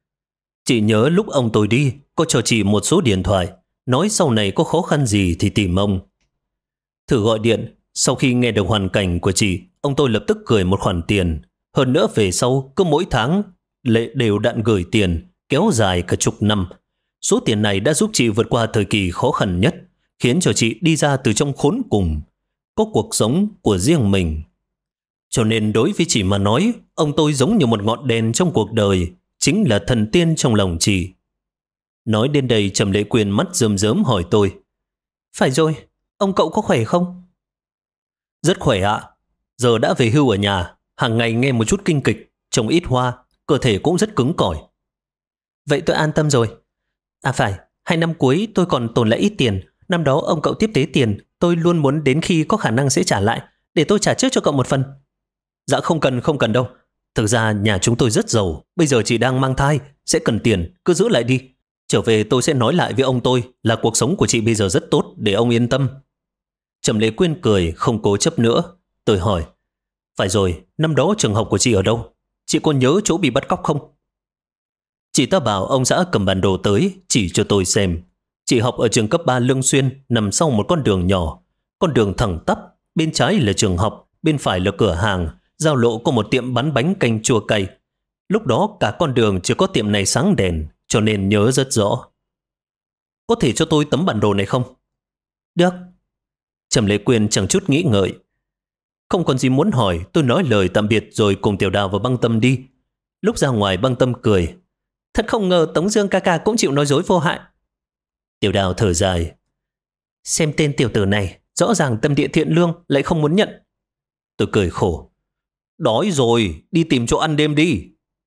Chị nhớ lúc ông tôi đi, có cho chị một số điện thoại, nói sau này có khó khăn gì thì tìm ông. Thử gọi điện, sau khi nghe được hoàn cảnh của chị, ông tôi lập tức gửi một khoản tiền. Hơn nữa về sau, cứ mỗi tháng Lệ đều đặn gửi tiền, kéo dài cả chục năm. Số tiền này đã giúp chị vượt qua thời kỳ khó khăn nhất, khiến cho chị đi ra từ trong khốn cùng, có cuộc sống của riêng mình. Cho nên đối với chị mà nói, ông tôi giống như một ngọn đèn trong cuộc đời, chính là thần tiên trong lòng chị. Nói đến đây, Trầm Lệ Quyên mắt rơm rớm hỏi tôi. Phải rồi, ông cậu có khỏe không? Rất khỏe ạ. Giờ đã về hưu ở nhà, hàng ngày nghe một chút kinh kịch, trông ít hoa, cơ thể cũng rất cứng cỏi. Vậy tôi an tâm rồi. À phải, 2 năm cuối tôi còn tồn lại ít tiền. Năm đó ông cậu tiếp tế tiền, tôi luôn muốn đến khi có khả năng sẽ trả lại, để tôi trả trước cho cậu một phần. Dạ không cần đâu. Thực ra nhà chúng tôi rất giàu, bây giờ chị đang mang thai, sẽ cần tiền, cứ giữ lại đi. Trở về tôi sẽ nói lại với ông tôi là cuộc sống của chị bây giờ rất tốt, để ông yên tâm. Trầm Lệ Quyên cười, không cố chấp nữa. Tôi hỏi, phải rồi, năm đó trường học của chị ở đâu? Chị có nhớ chỗ bị bắt cóc không? Chị ta bảo ông xã cầm bản đồ tới, chỉ cho tôi xem. Chị học ở trường cấp 3 Lương Xuyên, nằm sau một con đường nhỏ. Con đường thẳng tắp, bên trái là trường học, bên phải là cửa hàng. Giao lộ có một tiệm bán bánh canh chua cay. Lúc đó cả con đường chỉ có tiệm này sáng đèn, cho nên nhớ rất rõ. Có thể cho tôi tấm bản đồ này không? Được. Trầm Lệ Quyên chẳng chút nghĩ ngợi. Không còn gì muốn hỏi, tôi nói lời tạm biệt rồi cùng Tiểu Đào và Băng Tâm đi. Lúc ra ngoài, Băng Tâm cười. Thật không ngờ Tống Dương ca ca cũng chịu nói dối vô hại. Tiểu Đào thở dài. Xem tên tiểu tử này, rõ ràng tâm địa thiện lương, lại không muốn nhận. Tôi cười khổ. Đói rồi, đi tìm chỗ ăn đêm đi.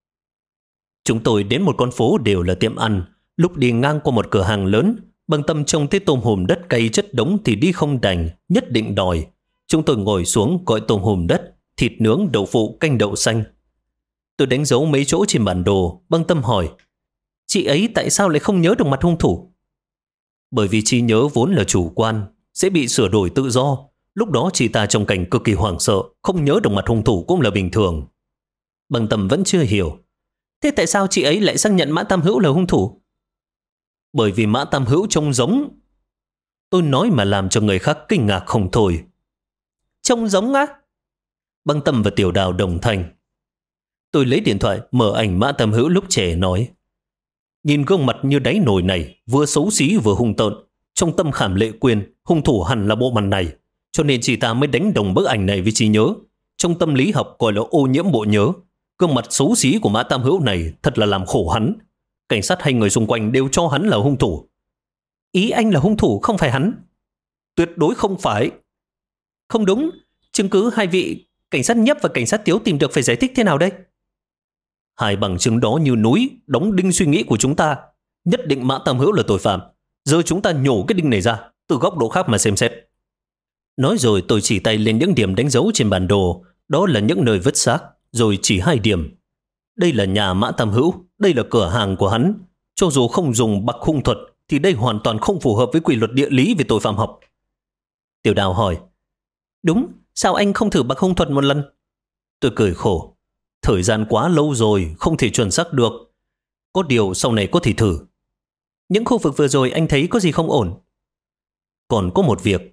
Chúng tôi đến một con phố đều là tiệm ăn. Lúc đi ngang qua một cửa hàng lớn, Băng Tâm trông thấy tôm hùm đất cay chất đống thì đi không đành, nhất định đòi. Chúng tôi ngồi xuống gọi tôm hùm đất, thịt nướng, đậu phụ, canh đậu xanh. Tôi đánh dấu mấy chỗ trên bản đồ. Băng Tâm hỏi, chị ấy tại sao lại không nhớ được mặt hung thủ? Bởi vì trí nhớ vốn là chủ quan, sẽ bị sửa đổi tự do. Lúc đó chị ta trong cảnh cực kỳ hoảng sợ, không nhớ được mặt hung thủ cũng là bình thường. Băng Tâm vẫn chưa hiểu. Thế tại sao chị ấy lại xác nhận Mã Tam Hữu là hung thủ? Bởi vì Mã Tam Hữu trông giống. Tôi nói mà làm cho người khác kinh ngạc không thôi. Trông giống á? Băng Tâm và Tiểu Đào đồng thanh. Tôi lấy điện thoại mở ảnh Mã Tam Hữu lúc trẻ nói. Nhìn gương mặt như đáy nồi này, vừa xấu xí vừa hung tợn. Trong tâm khảm Lệ Quyên, hung thủ hẳn là bộ mặt này. Cho nên chị ta mới đánh đồng bức ảnh này với trí nhớ. Trong tâm lý học gọi là ô nhiễm bộ nhớ. Gương mặt xấu xí của Mã Tam Hữu này thật là làm khổ hắn. Cảnh sát hay người xung quanh đều cho hắn là hung thủ. Ý anh là hung thủ không phải hắn? Tuyệt đối không phải. Không đúng. Chứng cứ hai vị cảnh sát Nhấp và cảnh sát Tiếu tìm được phải giải thích thế nào đây? Hai bằng chứng đó như núi, đóng đinh suy nghĩ của chúng ta. Nhất định Mã Tam Hữu là tội phạm. Giờ chúng ta nhổ cái đinh này ra, từ góc độ khác mà xem xét. Nói rồi tôi chỉ tay lên những điểm đánh dấu trên bản đồ. Đó là những nơi vứt xác. Rồi chỉ 2 điểm. Đây là nhà Mã Tam Hữu, đây là cửa hàng của hắn. Cho dù không dùng bạc hung thuật thì đây hoàn toàn không phù hợp với quy luật địa lý về tội phạm học. Tiểu Đào hỏi, đúng, sao anh không thử bạc hung thuật một lần? Tôi cười khổ, thời gian quá lâu rồi, không thể chuẩn xác được. Có điều sau này có thể thử. Những khu vực vừa rồi anh thấy có gì không ổn? Còn có một việc,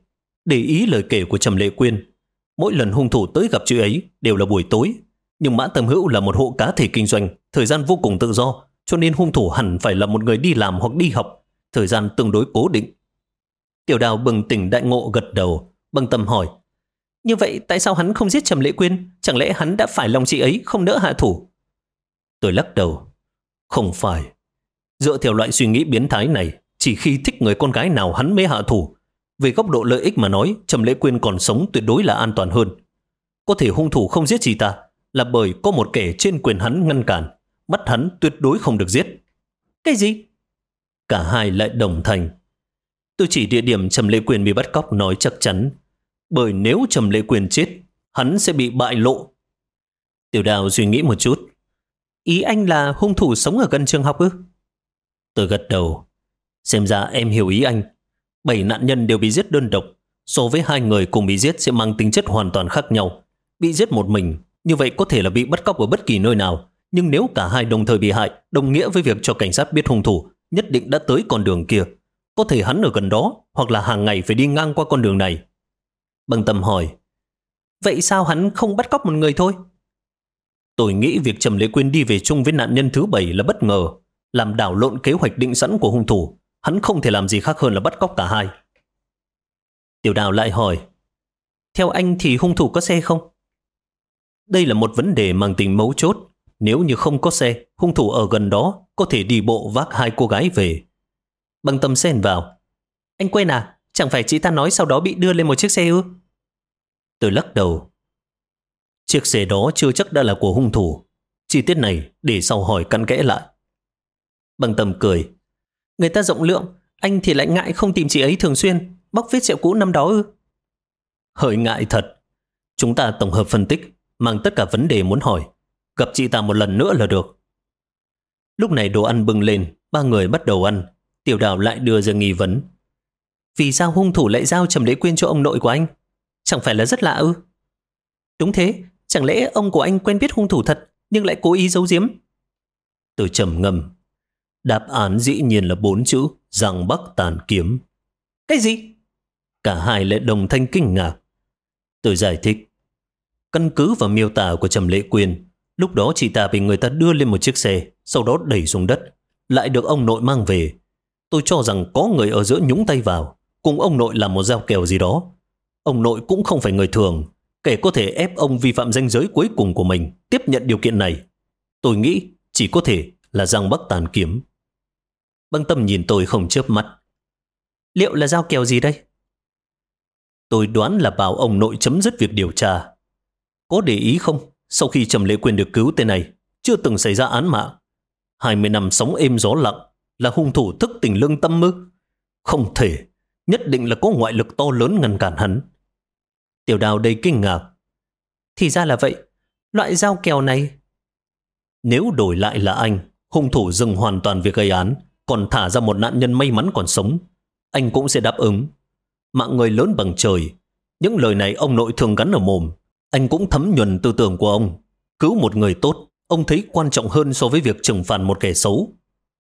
Để ý lời kể của Trầm Lệ Quyên, mỗi lần hung thủ tới gặp chị ấy đều là buổi tối. Nhưng Mã Tam Hữu là một hộ cá thể kinh doanh, thời gian vô cùng tự do, cho nên hung thủ hẳn phải là một người đi làm hoặc đi học, thời gian tương đối cố định. Tiểu Đào bừng tỉnh đại ngộ gật đầu, băng tâm hỏi: như vậy tại sao hắn không giết Trầm Lệ Quyên? Chẳng lẽ hắn đã phải lòng chị ấy không nỡ hạ thủ? Tôi lắc đầu: không phải. Dựa theo loại suy nghĩ biến thái này, chỉ khi thích người con gái nào hắn mới hạ thủ. Về góc độ lợi ích mà nói, Trầm Lệ Quyên còn sống tuyệt đối là an toàn hơn. Có thể hung thủ không giết chị ta là bởi có một kẻ trên quyền hắn ngăn cản, bắt hắn tuyệt đối không được giết. Cái gì? Cả hai lại đồng thanh. Tôi chỉ địa điểm Trầm Lệ Quyên bị bắt cóc nói chắc chắn, bởi nếu Trầm Lệ Quyên chết, hắn sẽ bị bại lộ. Tiểu Đào suy nghĩ một chút. Ý anh là hung thủ sống ở gần trường học ư? Tôi gật đầu. Xem ra em hiểu ý anh. 7 nạn nhân đều bị giết đơn độc, so với 2 người cùng bị giết sẽ mang tính chất hoàn toàn khác nhau. Bị giết một mình, như vậy có thể là bị bắt cóc ở bất kỳ nơi nào. Nhưng nếu cả hai đồng thời bị hại, đồng nghĩa với việc cho cảnh sát biết hung thủ nhất định đã tới con đường kia. Có thể hắn ở gần đó, hoặc là hàng ngày phải đi ngang qua con đường này. Băng Tâm hỏi: vậy sao hắn không bắt cóc một người thôi? Tôi nghĩ việc Trầm Lệ Quyên đi về chung với nạn nhân thứ 7 là bất ngờ, làm đảo lộn kế hoạch định sẵn của hung thủ. Hắn không thể làm gì khác hơn là bắt cóc cả hai. Tiểu Đào lại hỏi: theo anh thì hung thủ có xe không? Đây là một vấn đề mang tính mấu chốt. Nếu như không có xe, hung thủ ở gần đó có thể đi bộ vác 2 cô gái về. Băng Tâm xen vào: anh quên à, chẳng phải chị ta nói sau đó bị đưa lên một chiếc xe ư? Tôi lắc đầu: chiếc xe đó chưa chắc đã là của hung thủ. Chi tiết này để sau hỏi cặn kẽ lại. Băng Tâm cười: người ta rộng lượng, anh thì lại ngại không tìm chị ấy thường xuyên, bóc vết sẹo cũ năm đó ư? Hơi ngại thật. Chúng ta tổng hợp phân tích, mang tất cả vấn đề muốn hỏi, gặp chị ta một lần nữa là được. Lúc này đồ ăn bưng lên, 3 người bắt đầu ăn. Tiểu Đào lại đưa ra nghi vấn: vì sao hung thủ lại giao Trầm Lệ Quyên cho ông nội của anh? Chẳng phải là rất lạ ư? Đúng thế, chẳng lẽ ông của anh quen biết hung thủ thật nhưng lại cố ý giấu giếm? Tôi trầm ngâm. Đáp án dĩ nhiên là 4 chữ: Giang Bắc Tàn Kiếm. Cái gì? Cả hai lại đồng thanh kinh ngạc. Tôi giải thích: căn cứ vào miêu tả của Trầm Lệ Quyên, lúc đó chị ta bị người ta đưa lên một chiếc xe, sau đó đẩy xuống đất, lại được ông nội mang về. Tôi cho rằng có người ở giữa nhúng tay vào, cùng ông nội làm một giao kèo gì đó. Ông nội cũng không phải người thường, kẻ có thể ép ông vi phạm ranh giới cuối cùng của mình tiếp nhận điều kiện này. Tôi nghĩ chỉ có thể là Giang Bắc Tàn Kiếm. Băng Tâm nhìn tôi không chớp mắt. Liệu là giao kèo gì đây? Tôi đoán là bảo ông nội chấm dứt việc điều tra. Có để ý không, sau khi Trầm Lệ Quyên được cứu tên này, chưa từng xảy ra án mạng. 20 năm sống êm gió lặng, là hung thủ thức tỉnh lương tâm ư? Không thể, nhất định là có ngoại lực to lớn ngăn cản hắn. Tiểu Đào đầy kinh ngạc. Thì ra là vậy, loại giao kèo này... Nếu đổi lại là anh, hung thủ dừng hoàn toàn việc gây án, còn thả ra một nạn nhân may mắn còn sống, anh cũng sẽ đáp ứng. Mạng người lớn bằng trời, những lời này ông nội thường gắn ở mồm. Anh cũng thấm nhuần tư tưởng của ông. Cứu một người tốt, ông thấy quan trọng hơn so với việc trừng phạt một kẻ xấu.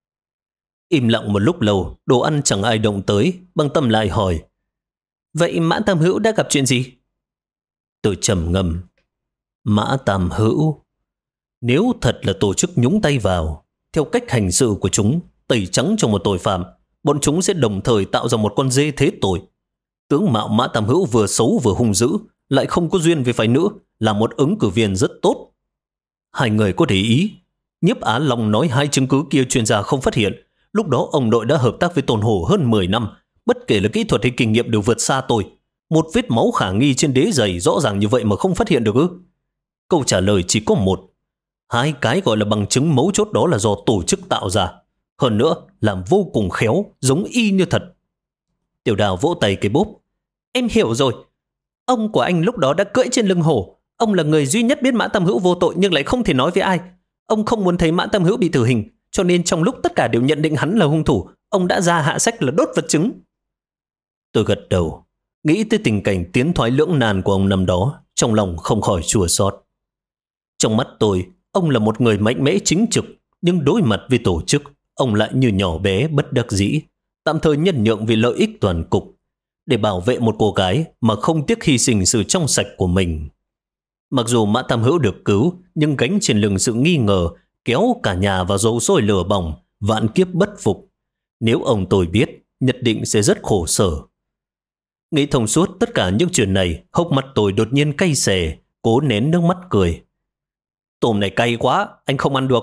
Im lặng một lúc lâu, đồ ăn chẳng ai động tới. Băng Tâm lại hỏi: vậy Mã Tam Hữu đã gặp chuyện gì? Tôi trầm ngâm. Mã Tam Hữu, nếu thật là tổ chức nhúng tay vào, theo cách hành sự của chúng, tẩy trắng cho một tội phạm, bọn chúng sẽ đồng thời tạo ra một con dê thế tội. Tướng mạo Mã Tam Hữu vừa xấu vừa hung dữ, lại không có duyên với phái nữ, là một ứng cử viên rất tốt. 2 người có để ý, Nhiếp Á Long nói 2 chứng cứ kia chuyên gia không phát hiện. Lúc đó ông nội đã hợp tác với Tôn Hổ hơn 10 năm, bất kể là kỹ thuật hay kinh nghiệm đều vượt xa tôi. Một vết máu khả nghi trên đế giày rõ ràng như vậy mà không phát hiện được ư? Câu trả lời chỉ có một. 2 cái gọi là bằng chứng mấu chốt đó là do tổ chức tạo ra. Hơn nữa, làm vô cùng khéo, giống y như thật. Tiểu Đào vỗ tay cái bốp. Em hiểu rồi. Ông của anh lúc đó đã cưỡi trên lưng hổ. Ông là người duy nhất biết Mã Tam Hữu vô tội nhưng lại không thể nói với ai. Ông không muốn thấy Mã Tam Hữu bị tử hình, cho nên trong lúc tất cả đều nhận định hắn là hung thủ, ông đã ra hạ sách là đốt vật chứng. Tôi gật đầu, nghĩ tới tình cảnh tiến thoái lưỡng nan của ông năm đó, trong lòng không khỏi chua xót. Trong mắt tôi, ông là một người mạnh mẽ chính trực, nhưng đối mặt với tổ chức, ông lại như nhỏ bé bất đắc dĩ, tạm thời nhân nhượng vì lợi ích toàn cục. để bảo vệ một cô gái mà không tiếc hy sinh sự trong sạch của mình. Mặc dù Mã Tam Hữu được cứu, nhưng gánh trên lưng sự nghi ngờ kéo cả nhà vào dầu sôi lửa bỏng, vạn kiếp bất phục. Nếu ông tôi biết, nhất định sẽ rất khổ sở. Nghĩ thông suốt tất cả những chuyện này, hốc mắt tôi đột nhiên cay xè, cố nén nước mắt cười. Tôm này cay quá, anh không ăn được.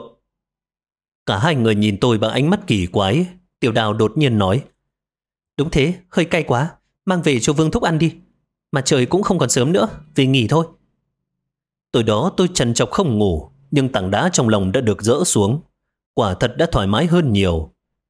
Cả hai người nhìn tôi bằng ánh mắt kỳ quái. Tiểu Đào đột nhiên nói, đúng thế, hơi cay quá, mang về cho Vương Thúc ăn đi. Mà trời cũng không còn sớm nữa, về nghỉ thôi. Tối đó tôi trằn trọc không ngủ, nhưng tảng đá trong lòng đã được dỡ xuống. Quả thật đã thoải mái hơn nhiều.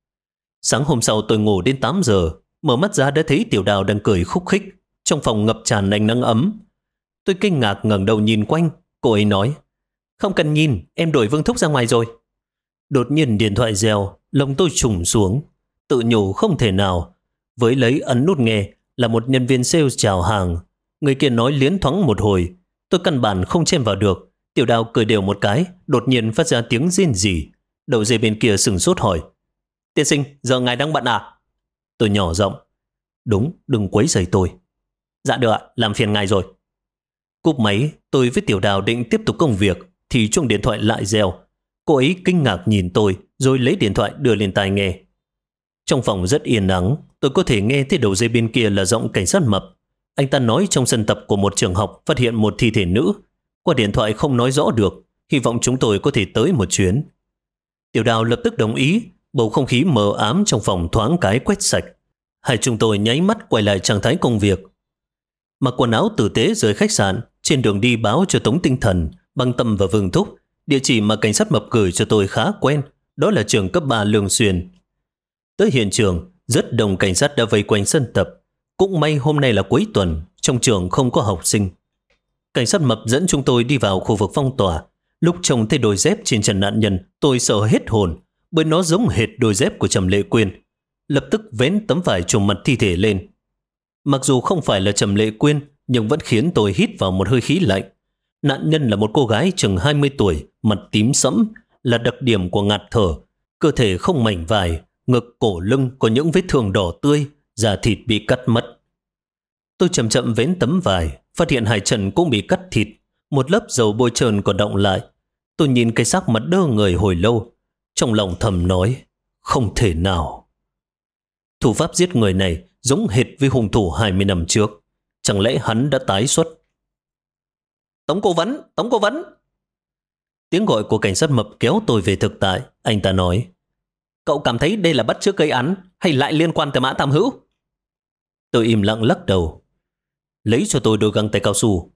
Sáng hôm sau tôi ngủ đến 8 giờ, mở mắt ra đã thấy Tiểu Đào đang cười khúc khích, trong phòng ngập tràn ánh nắng ấm. Tôi kinh ngạc ngẩng đầu nhìn quanh, cô ấy nói, không cần nhìn, em đuổi Vương Thúc ra ngoài rồi. Đột nhiên điện thoại reo, lòng tôi trùng xuống, tự nhủ không thể nào. Với lấy ấn nút nghe là một nhân viên sales chào hàng. Người kia nói liến thoáng một hồi, tôi căn bản không chen vào được. Tiểu Đào cười đều một cái, đột nhiên phát ra tiếng rên rỉ. Đầu dây bên kia sừng sốt hỏi, tiên sinh, giờ ngài đang bận à? Tôi nhỏ giọng, đúng, đừng quấy rầy tôi. Dạ được ạ, làm phiền ngài rồi. Cúp máy, tôi với Tiểu Đào định tiếp tục công việc, thì chuông điện thoại lại reo. Cô ấy kinh ngạc nhìn tôi, rồi lấy điện thoại đưa lên tai nghe. Trong phòng rất yên ắng, tôi có thể nghe thấy đầu dây bên kia là giọng cảnh sát Mập. Anh ta nói trong sân tập của một trường học phát hiện một thi thể nữ. Qua điện thoại không nói rõ được, hy vọng chúng tôi có thể tới một chuyến. Tiểu Đào lập tức đồng ý, bầu không khí mờ ám trong phòng thoáng cái quét sạch. Hai chúng tôi nháy mắt quay lại trạng thái công việc. Mặc quần áo tử tế rời khách sạn, trên đường đi báo cho Tống Tinh Thần, Băng Tâm và Vương Thúc. Địa chỉ mà cảnh sát Mập gửi cho tôi khá quen, đó là trường cấp 3 Lương Xuyên. Tới hiện trường, rất đông cảnh sát đã vây quanh sân tập. Cũng may hôm nay là cuối tuần, trong trường không có học sinh. Cảnh sát Mập dẫn chúng tôi đi vào khu vực phong tỏa. Lúc trông thấy đôi dép trên chân nạn nhân, tôi sợ hết hồn, bởi nó giống hệt đôi dép của Trầm Lệ Quyên. Lập tức vén tấm vải trùm mặt thi thể lên. Mặc dù không phải là Trầm Lệ Quyên, nhưng vẫn khiến tôi hít vào một hơi khí lạnh. Nạn nhân là một cô gái chừng 20 tuổi, mặt tím sẫm, là đặc điểm của ngạt thở. Cơ thể không mảnh vải, ngực cổ lưng có những vết thương đỏ tươi, da thịt bị cắt mất. Tôi chậm chậm vén tấm vải, phát hiện hai chân cũng bị cắt thịt, một lớp dầu bôi trơn còn đọng lại. Tôi nhìn cái xác mặt đơ người hồi lâu, trong lòng thầm nói, không thể nào. Thủ pháp giết người này giống hệt với hung thủ 20 năm trước. Chẳng lẽ hắn đã tái xuất? Tống cố vấn, Tống cố vấn. Tiếng gọi của cảnh sát Mập kéo tôi về thực tại. Anh ta nói, cậu cảm thấy đây là bắt chước gây án hay lại liên quan tới Mã Tam Hữu? Tôi im lặng lắc đầu. Lấy cho tôi đôi găng tay cao su.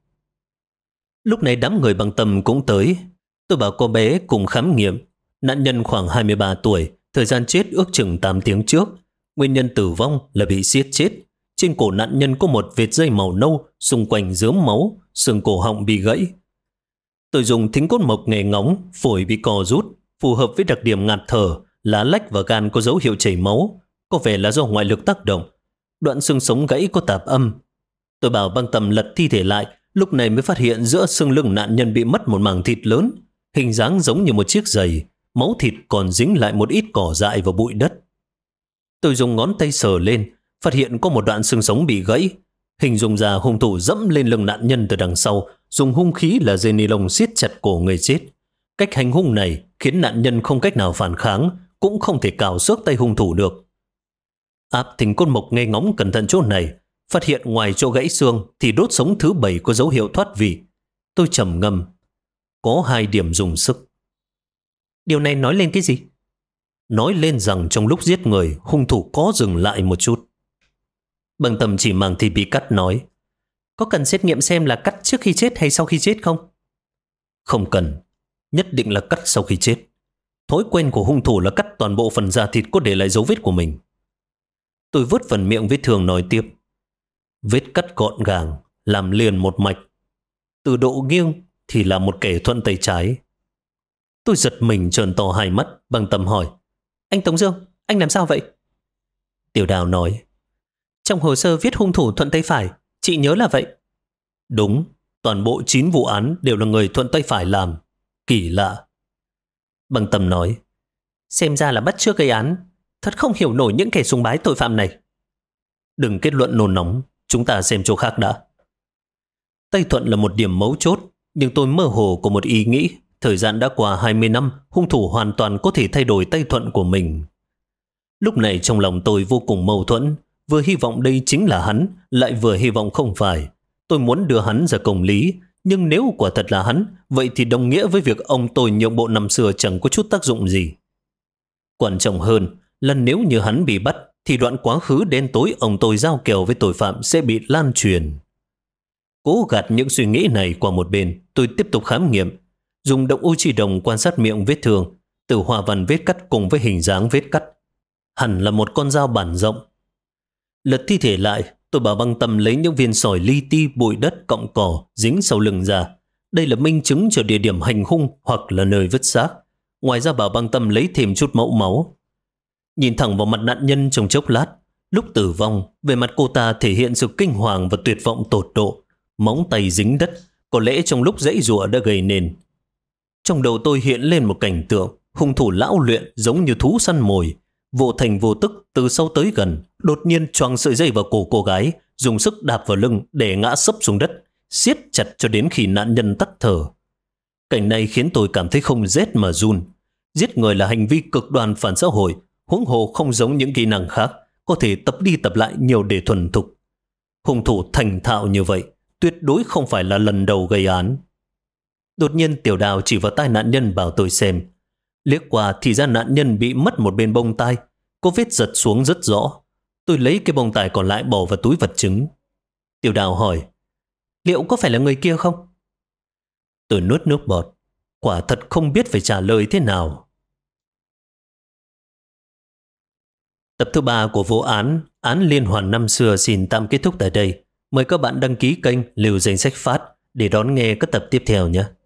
Lúc này đám người Băng Tâm cũng tới. Tôi bảo cô bé cùng khám nghiệm. Nạn nhân khoảng 23 tuổi, thời gian chết ước chừng 8 tiếng trước. Nguyên nhân tử vong là bị siết chết. Trên cổ nạn nhân có một vệt dây màu nâu, xung quanh rớm máu, xương cổ họng bị gãy. Tôi dùng thính cốt mộc nghề ngóng, phổi bị cò rút, phù hợp với đặc điểm ngạt thở, lá lách và gan có dấu hiệu chảy máu, có vẻ là do ngoại lực tác động. Đoạn xương sống gãy có tạp âm. Tôi bảo Băng Tâm lật thi thể lại, lúc này mới phát hiện giữa xương lưng nạn nhân bị mất một mảng thịt lớn, hình dáng giống như một chiếc giày, máu thịt còn dính lại một ít cỏ dại và bụi đất. Tôi dùng ngón tay sờ lên, phát hiện có một đoạn xương sống bị gãy. Hình dung ra hung thủ dẫm lên lưng nạn nhân từ đằng sau, dùng hung khí là dây ni lông siết chặt cổ người chết. Cách hành hung này khiến nạn nhân không cách nào phản kháng, cũng không thể cào xước tay hung thủ được. Áp thính cốt mộc nghe ngóng cẩn thận chỗ này, phát hiện ngoài chỗ gãy xương thì đốt sống thứ 7 có dấu hiệu thoát vị. Tôi trầm ngâm, có 2 điểm dùng sức. Điều này nói lên cái gì? Nói lên rằng trong lúc giết người, hung thủ có dừng lại một chút. Băng Tâm chỉ màng thịt bị cắt nói, có cần xét nghiệm xem là cắt trước khi chết hay sau khi chết không? Không cần, nhất định là cắt sau khi chết. Thói quen của hung thủ là cắt toàn bộ phần da thịt có để lại dấu vết của mình. Tôi vớt phần miệng vết thương nói tiếp, vết cắt gọn gàng, làm liền một mạch. Từ độ nghiêng thì là một kẻ thuận tay trái. Tôi giật mình trợn to hai mắt. Băng Tâm hỏi, anh Tống Dương, anh làm sao vậy? Tiểu Đào nói, trong hồ sơ viết hung thủ thuận tay phải, chị nhớ là vậy. Đúng, toàn bộ 9 vụ án đều là người thuận tay phải làm. Kỳ lạ. Băng Tâm nói, xem ra là bắt chước gây án. Thật không hiểu nổi những kẻ sùng bái tội phạm này. Đừng kết luận nôn nóng, chúng ta xem chỗ khác đã. Tay Thuận là một điểm mấu chốt, nhưng tôi mơ hồ có một ý nghĩ. Thời gian đã qua 20 năm, hung thủ hoàn toàn có thể thay đổi tay Thuận của mình. Lúc này trong lòng tôi vô cùng mâu thuẫn, vừa hy vọng đây chính là hắn, lại vừa hy vọng không phải. Tôi muốn đưa hắn ra công lý, nhưng nếu quả thật là hắn, vậy thì đồng nghĩa với việc ông tôi nhượng bộ năm xưa chẳng có chút tác dụng gì. Quan trọng hơn là nếu như hắn bị bắt, thì đoạn quá khứ đen tối ông tôi giao kèo với tội phạm sẽ bị lan truyền. Cố gạt những suy nghĩ này qua một bên, tôi tiếp tục khám nghiệm, dùng động u chỉ đồng quan sát miệng vết thương, từ hoa văn vết cắt cùng với hình dáng vết cắt. Hẳn là một con dao bản rộng. Lật thi thể lại, tôi bảo Băng Tâm lấy những viên sỏi li ti, bụi đất, cọng cỏ dính sau lưng ra. Đây là minh chứng cho địa điểm hành hung hoặc là nơi vứt xác. Ngoài ra bảo Băng Tâm lấy thêm chút mẫu máu. Nhìn thẳng vào mặt nạn nhân trong chốc lát, lúc tử vong, về mặt cô ta thể hiện sự kinh hoàng và tuyệt vọng tột độ. Móng tay dính đất, có lẽ trong lúc giãy giụa đã gây nên. Trong đầu tôi hiện lên một cảnh tượng, hung thủ lão luyện giống như thú săn mồi, vô thành vô tức từ sau tới gần, đột nhiên choàng sợi dây vào cổ cô gái, dùng sức đạp vào lưng để ngã sấp xuống đất, siết chặt cho đến khi nạn nhân tắt thở. Cảnh này khiến tôi cảm thấy không rét mà run. Giết người là hành vi cực đoan phản xã hội, huống hồ không giống những kỹ năng khác, có thể tập đi tập lại nhiều để thuần thục. Hung thủ thành thạo như vậy, tuyệt đối không phải là lần đầu gây án. Đột nhiên Tiểu Đào chỉ vào tai nạn nhân bảo tôi xem. Liếc qua thì ra nạn nhân bị mất một bên bông tai, có vết giật xuống rất rõ. Tôi lấy cái bông tai còn lại bỏ vào túi vật chứng. Tiểu Đào hỏi, liệu có phải là người kia không? Tôi nuốt nước bọt, quả thật không biết phải trả lời thế nào. Tập thứ 3 của vụ án Án Liên Hoàn năm xưa xin tạm kết thúc tại đây. Mời các bạn đăng ký kênh, lưu danh sách phát để đón nghe các tập tiếp theo nhé.